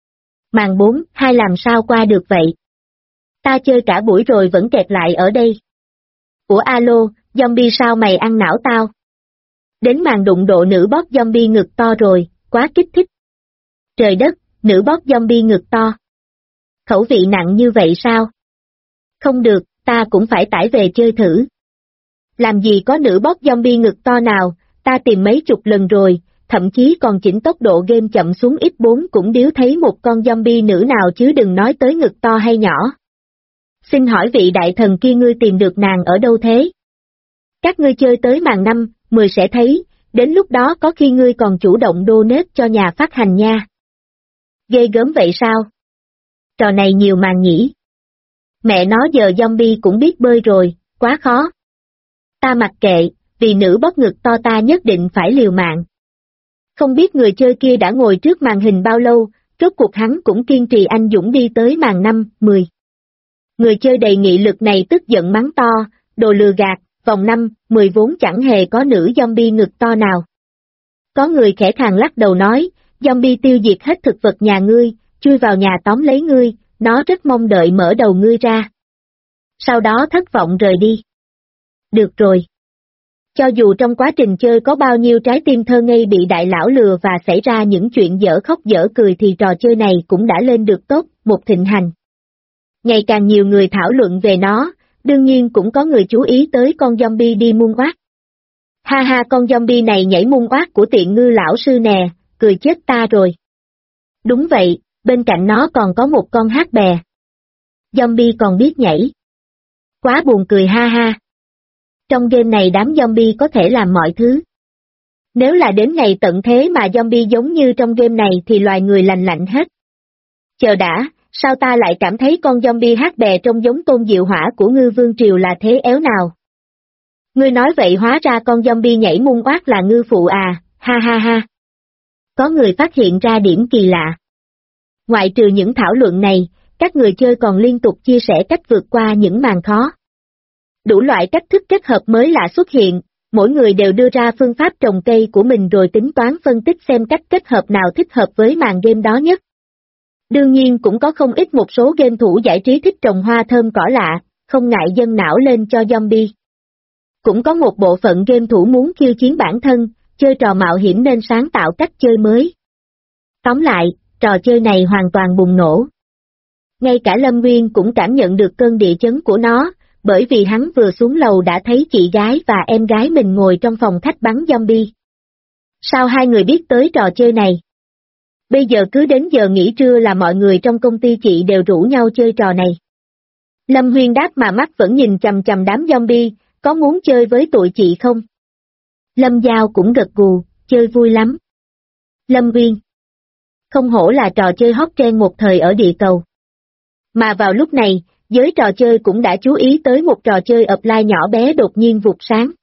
[SPEAKER 2] Màn 4, 2 làm sao qua được vậy? Ta chơi cả buổi rồi vẫn kẹt lại ở đây. Ủa alo, zombie sao mày ăn não tao? Đến màn đụng độ nữ boss zombie ngực to rồi, quá kích thích. Trời đất, nữ boss zombie ngực to. Khẩu vị nặng như vậy sao? Không được, ta cũng phải tải về chơi thử. Làm gì có nữ boss zombie ngực to nào, ta tìm mấy chục lần rồi, thậm chí còn chỉnh tốc độ game chậm xuống X4 cũng điếu thấy một con zombie nữ nào chứ đừng nói tới ngực to hay nhỏ. Xin hỏi vị đại thần kia ngươi tìm được nàng ở đâu thế? Các ngươi chơi tới màn 5, 10 sẽ thấy, đến lúc đó có khi ngươi còn chủ động donate cho nhà phát hành nha. Ghê gớm vậy sao? Trò này nhiều màn nhỉ? Mẹ nó giờ zombie cũng biết bơi rồi, quá khó. Ta mặc kệ, vì nữ bóp ngực to ta nhất định phải liều mạng. Không biết người chơi kia đã ngồi trước màn hình bao lâu, rốt cuộc hắn cũng kiên trì anh dũng đi tới màn 5, 10. Người chơi đầy nghị lực này tức giận mắng to, đồ lừa gạt, vòng 5, 10 vốn chẳng hề có nữ zombie ngực to nào. Có người khẽ khàng lắc đầu nói, zombie tiêu diệt hết thực vật nhà ngươi, chui vào nhà tóm lấy ngươi, nó rất mong đợi mở đầu ngươi ra. Sau đó thất vọng rời đi. Được rồi. Cho dù trong quá trình chơi có bao nhiêu trái tim thơ ngây bị đại lão lừa và xảy ra những chuyện dở khóc dở cười thì trò chơi này cũng đã lên được top, một thịnh hành. Ngày càng nhiều người thảo luận về nó, đương nhiên cũng có người chú ý tới con zombie đi moonwalk. Ha ha con zombie này nhảy moonwalk của tiện ngư lão sư nè, cười chết ta rồi. Đúng vậy, bên cạnh nó còn có một con hát bè. Zombie còn biết nhảy. Quá buồn cười ha ha. Trong game này đám zombie có thể làm mọi thứ. Nếu là đến ngày tận thế mà zombie giống như trong game này thì loài người lành lạnh hết. Chờ đã, sao ta lại cảm thấy con zombie hát bè trông giống Tôn Diệu Hỏa của Ngư Vương Triều là thế éo nào? Ngươi nói vậy hóa ra con zombie nhảy moonwalk là ngư phụ à, ha ha ha. Có người phát hiện ra điểm kỳ lạ. Ngoại trừ những thảo luận này, các người chơi còn liên tục chia sẻ cách vượt qua những màn khó. Đủ loại cách thức kết hợp mới lạ xuất hiện, mỗi người đều đưa ra phương pháp trồng cây của mình rồi tính toán phân tích xem cách kết hợp nào thích hợp với màn game đó nhất. Đương nhiên cũng có không ít một số game thủ giải trí thích trồng hoa thơm cỏ lạ, không ngại dâng não lên cho zombie. Cũng có một bộ phận game thủ muốn khiêu chiến bản thân, chơi trò mạo hiểm nên sáng tạo cách chơi mới. Tóm lại, trò chơi này hoàn toàn bùng nổ. Ngay cả Lâm Nguyên cũng cảm nhận được cơn địa chấn của nó, bởi vì hắn vừa xuống lầu đã thấy chị gái và em gái mình ngồi trong phòng khách bắn zombie. Sao hai người biết tới trò chơi này? Bây giờ cứ đến giờ nghỉ trưa là mọi người trong công ty chị đều rủ nhau chơi trò này. Lâm Huyên đáp mà mắt vẫn nhìn chằm chằm đám zombie, có muốn chơi với tụi chị không? Lâm Giao cũng gật gù, chơi vui lắm. Lâm Huyên. Không hổ là trò chơi hot trend một thời ở địa cầu. Mà vào lúc này, giới trò chơi cũng đã chú ý tới một trò chơi offline nhỏ bé đột nhiên vụt sáng.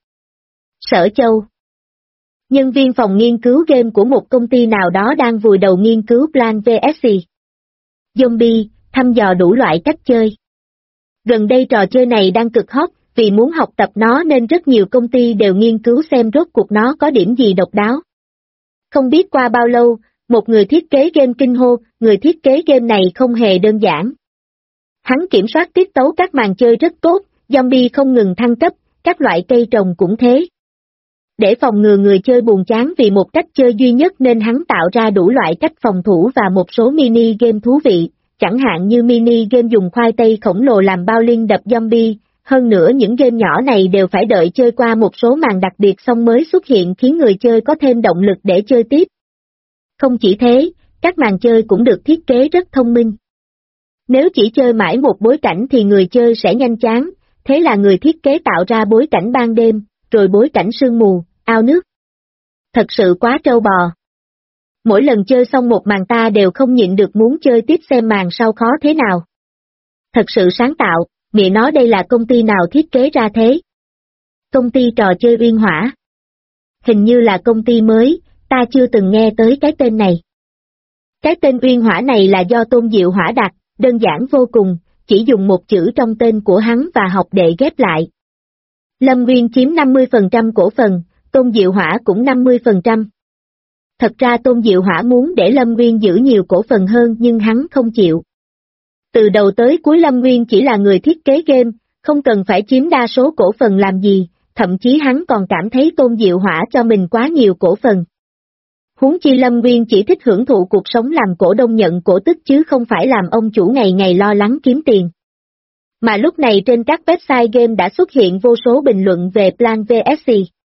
[SPEAKER 2] Sở Châu. Nhân viên phòng nghiên cứu game của một công ty nào đó đang vùi đầu nghiên cứu Plan VSC. Zombie, thăm dò đủ loại cách chơi. Gần đây trò chơi này đang cực hot, vì muốn học tập nó nên rất nhiều công ty đều nghiên cứu xem rốt cuộc nó có điểm gì độc đáo. Không biết qua bao lâu, Một người thiết kế game kinh hô, người thiết kế game này không hề đơn giản. Hắn kiểm soát tiết tấu các màn chơi rất tốt, zombie không ngừng thăng cấp, các loại cây trồng cũng thế. Để phòng ngừa người chơi buồn chán vì một cách chơi duy nhất nên hắn tạo ra đủ loại cách phòng thủ và một số mini game thú vị, chẳng hạn như mini game dùng khoai tây khổng lồ làm bao liên đập zombie, hơn nữa những game nhỏ này đều phải đợi chơi qua một số màn đặc biệt xong mới xuất hiện khiến người chơi có thêm động lực để chơi tiếp. Không chỉ thế, các màn chơi cũng được thiết kế rất thông minh. Nếu chỉ chơi mãi một bối cảnh thì người chơi sẽ nhanh chán, thế là người thiết kế tạo ra bối cảnh ban đêm, rồi bối cảnh sương mù, ao nước. Thật sự quá trâu bò. Mỗi lần chơi xong một màn ta đều không nhịn được muốn chơi tiếp xem màn sau khó thế nào. Thật sự sáng tạo, mẹ nói đây là công ty nào thiết kế ra thế? Công ty trò chơi Uyên Hỏa. Hình như là công ty mới, ta chưa từng nghe tới cái tên này. Cái tên Uyên Hỏa này là do Tôn Diệu Hỏa đặt, đơn giản vô cùng, chỉ dùng một chữ trong tên của hắn và học đệ ghép lại. Lâm Nguyên chiếm 50% cổ phần, Tôn Diệu Hỏa cũng 50%. Thật ra Tôn Diệu Hỏa muốn để Lâm Nguyên giữ nhiều cổ phần hơn nhưng hắn không chịu. Từ đầu tới cuối Lâm Nguyên chỉ là người thiết kế game, không cần phải chiếm đa số cổ phần làm gì, thậm chí hắn còn cảm thấy Tôn Diệu Hỏa cho mình quá nhiều cổ phần. Huống chi Lâm Nguyên chỉ thích hưởng thụ cuộc sống làm cổ đông nhận cổ tức chứ không phải làm ông chủ ngày ngày lo lắng kiếm tiền. Mà lúc này trên các website game đã xuất hiện vô số bình luận về Plan vs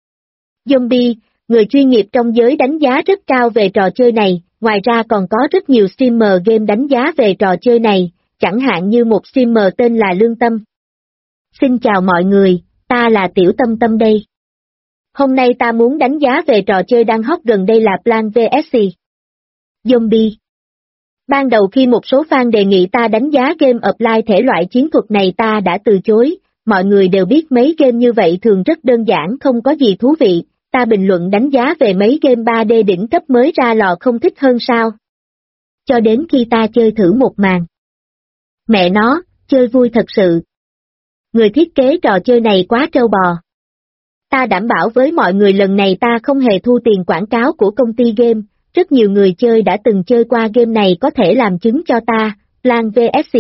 [SPEAKER 2] Zombie, người chuyên nghiệp trong giới đánh giá rất cao về trò chơi này, ngoài ra còn có rất nhiều streamer game đánh giá về trò chơi này, chẳng hạn như một streamer tên là Lương Tâm. Xin chào mọi người, ta là Tiểu Tâm Tâm đây. Hôm nay ta muốn đánh giá về trò chơi đang hot gần đây là Plan vs Zombie. Ban đầu khi một số fan đề nghị ta đánh giá game offline thể loại chiến thuật này ta đã từ chối, mọi người đều biết mấy game như vậy thường rất đơn giản không có gì thú vị, ta bình luận đánh giá về mấy game 3D đỉnh cấp mới ra lò không thích hơn sao. Cho đến khi ta chơi thử một màn. Mẹ nó, chơi vui thật sự. Người thiết kế trò chơi này quá trâu bò. Ta đảm bảo với mọi người lần này ta không hề thu tiền quảng cáo của công ty game, rất nhiều người chơi đã từng chơi qua game này có thể làm chứng cho ta, Plan vs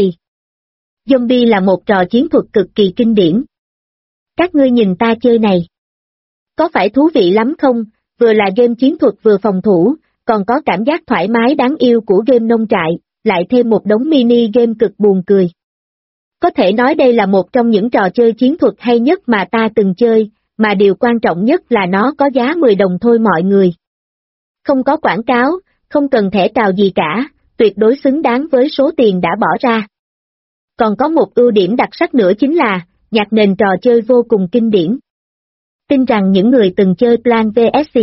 [SPEAKER 2] Zombie là một trò chiến thuật cực kỳ kinh điển. Các ngươi nhìn ta chơi này. Có phải thú vị lắm không, vừa là game chiến thuật vừa phòng thủ, còn có cảm giác thoải mái đáng yêu của game nông trại, lại thêm một đống mini game cực buồn cười. Có thể nói đây là một trong những trò chơi chiến thuật hay nhất mà ta từng chơi, mà điều quan trọng nhất là nó có giá 10 đồng thôi mọi người. Không có quảng cáo, không cần thẻ cào gì cả, tuyệt đối xứng đáng với số tiền đã bỏ ra. Còn có một ưu điểm đặc sắc nữa chính là, nhạc nền trò chơi vô cùng kinh điển. Tin rằng những người từng chơi Plan vs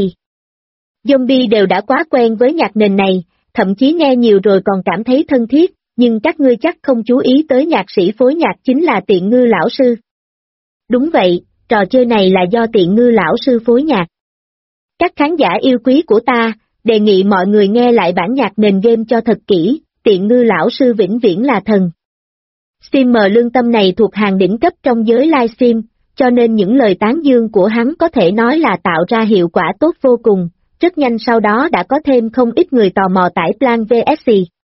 [SPEAKER 2] Zombie đều đã quá quen với nhạc nền này, thậm chí nghe nhiều rồi còn cảm thấy thân thiết, nhưng các ngươi chắc không chú ý tới nhạc sĩ phối nhạc chính là Tiện Ngư lão sư. Đúng vậy, trò chơi này là do Tiện Ngư lão sư phối nhạc. Các khán giả yêu quý của ta, đề nghị mọi người nghe lại bản nhạc nền game cho thật kỹ, Tiện Ngư lão sư vĩnh viễn là thần. Streamer Lương Tâm này thuộc hàng đỉnh cấp trong giới livestream, cho nên những lời tán dương của hắn có thể nói là tạo ra hiệu quả tốt vô cùng, rất nhanh sau đó đã có thêm không ít người tò mò tải Plan vs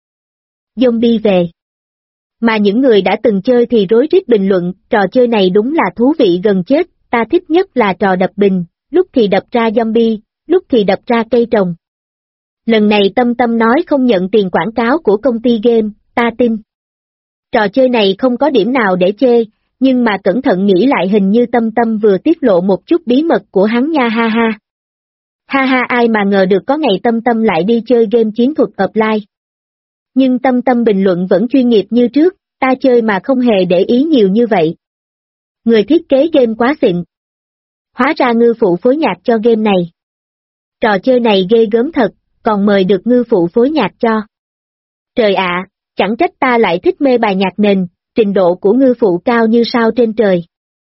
[SPEAKER 2] Zombie về. Mà những người đã từng chơi thì rối rít bình luận, trò chơi này đúng là thú vị gần chết, ta thích nhất là trò đập bình, lúc thì đập ra zombie, lúc thì đập ra cây trồng. Lần này Tâm Tâm nói không nhận tiền quảng cáo của công ty game, ta tin. Trò chơi này không có điểm nào để chê, nhưng mà cẩn thận nghĩ lại hình như Tâm Tâm vừa tiết lộ một chút bí mật của hắn nha ha ha. Ha ha ai mà ngờ được có ngày Tâm Tâm lại đi chơi game chiến thuật offline. Nhưng Tâm Tâm bình luận vẫn chuyên nghiệp như trước, ta chơi mà không hề để ý nhiều như vậy. Người thiết kế game quá xịn. Hóa ra ngư phụ phối nhạc cho game này. Trò chơi này ghê gớm thật, còn mời được ngư phụ phối nhạc cho. Trời ạ, chẳng trách ta lại thích mê bài nhạc nền, trình độ của ngư phụ cao như sao trên trời.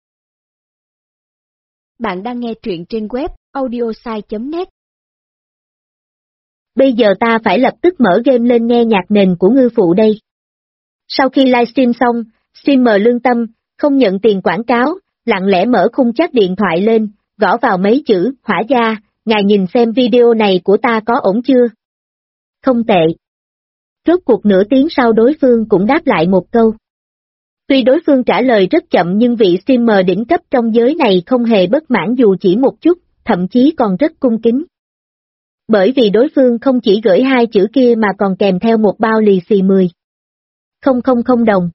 [SPEAKER 1] Bạn đang nghe truyện trên web audiosai.net.
[SPEAKER 2] Bây giờ ta phải lập tức mở game lên nghe nhạc nền của ngư phụ đây. Sau khi livestream xong, streamer Lương Tâm, không nhận tiền quảng cáo, lặng lẽ mở khung chat điện thoại lên, gõ vào mấy chữ, Hỏa gia, ngài nhìn xem video này của ta có ổn chưa? Không tệ. Rốt cuộc nửa tiếng sau đối phương cũng đáp lại một câu. Tuy đối phương trả lời rất chậm nhưng vị streamer đỉnh cấp trong giới này không hề bất mãn dù chỉ một chút, thậm chí còn rất cung kính. Bởi vì đối phương không chỉ gửi hai chữ kia mà còn kèm theo một bao lì xì 10.000 đồng.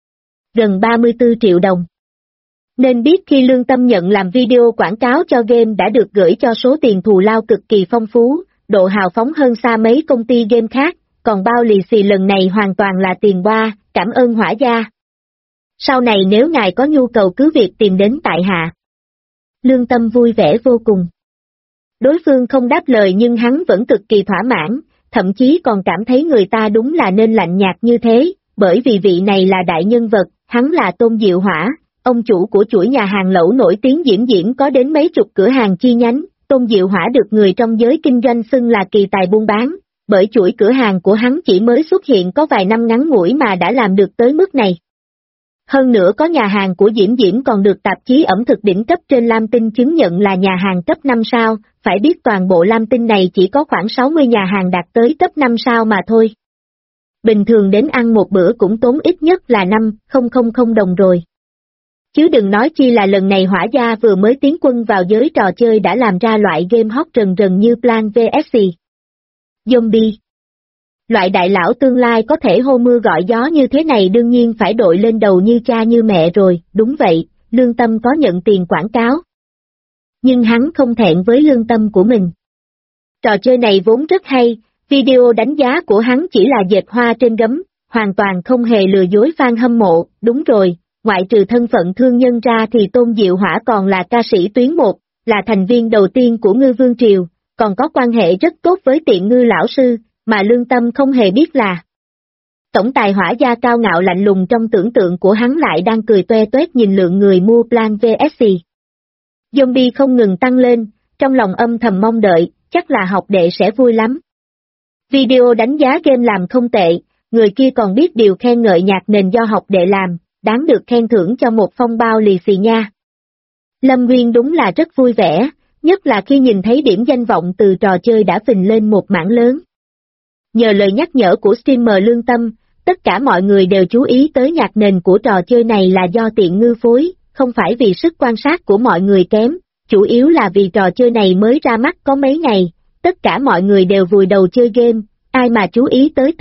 [SPEAKER 2] Gần 34 triệu đồng. Nên biết khi Lương Tâm nhận làm video quảng cáo cho game đã được gửi cho số tiền thù lao cực kỳ phong phú, độ hào phóng hơn xa mấy công ty game khác, còn bao lì xì lần này hoàn toàn là tiền boa, cảm ơn Hỏa gia. Sau này nếu ngài có nhu cầu cứ việc tìm đến tại hạ. Lương Tâm vui vẻ vô cùng. Đối phương không đáp lời nhưng hắn vẫn cực kỳ thỏa mãn, thậm chí còn cảm thấy người ta đúng là nên lạnh nhạt như thế, bởi vì vị này là đại nhân vật, hắn là Tôn Diệu Hỏa, ông chủ của chuỗi nhà hàng lẩu nổi tiếng Diễm Diễm có đến mấy chục cửa hàng chi nhánh. Tôn Diệu Hỏa được người trong giới kinh doanh xưng là kỳ tài buôn bán, bởi chuỗi cửa hàng của hắn chỉ mới xuất hiện có vài năm ngắn ngủi mà đã làm được tới mức này. Hơn nữa có nhà hàng của Diễm Diễm còn được tạp chí ẩm thực đỉnh cấp trên Lam Tinh chứng nhận là nhà hàng cấp 5 sao, phải biết toàn bộ Lam Tinh này chỉ có khoảng 60 nhà hàng đạt tới cấp 5 sao mà thôi. Bình thường đến ăn một bữa cũng tốn ít nhất là 5.000 đồng rồi. Chứ đừng nói chi là lần này Hỏa gia vừa mới tiến quân vào giới trò chơi đã làm ra loại game hot rần rần như Plant vs Zombie. Loại đại lão tương lai có thể hô mưa gọi gió như thế này đương nhiên phải đội lên đầu như cha như mẹ rồi, đúng vậy, Lương Tâm có nhận tiền quảng cáo. Nhưng hắn không thẹn với lương tâm của mình. Trò chơi này vốn rất hay, video đánh giá của hắn chỉ là dệt hoa trên gấm, hoàn toàn không hề lừa dối fan hâm mộ, đúng rồi, ngoại trừ thân phận thương nhân ra thì Tôn Diệu Hỏa còn là ca sĩ tuyến 1, là thành viên đầu tiên của Ngư Vương Triều, còn có quan hệ rất tốt với Tiện Ngư lão sư, mà Lương Tâm không hề biết là. Tổng tài Hỏa gia cao ngạo lạnh lùng trong tưởng tượng của hắn lại đang cười toe toét nhìn lượng người mua Plant vs Zombie không ngừng tăng lên, trong lòng âm thầm mong đợi, chắc là học đệ sẽ vui lắm. Video đánh giá game làm không tệ, người kia còn biết điều khen ngợi nhạc nền do học đệ làm, đáng được khen thưởng cho một phong bao lì xì nha. Lâm Nguyên đúng là rất vui vẻ, nhất là khi nhìn thấy điểm danh vọng từ trò chơi đã phình lên một mảng lớn. Nhờ lời nhắc nhở của streamer Lương Tâm, tất cả mọi người đều chú ý tới nhạc nền của trò chơi này là do Tiện Ngư phối, không phải vì sức quan sát của mọi người kém, chủ yếu là vì trò chơi này mới ra mắt có mấy ngày, tất cả mọi người đều vùi đầu chơi game, ai mà chú ý tới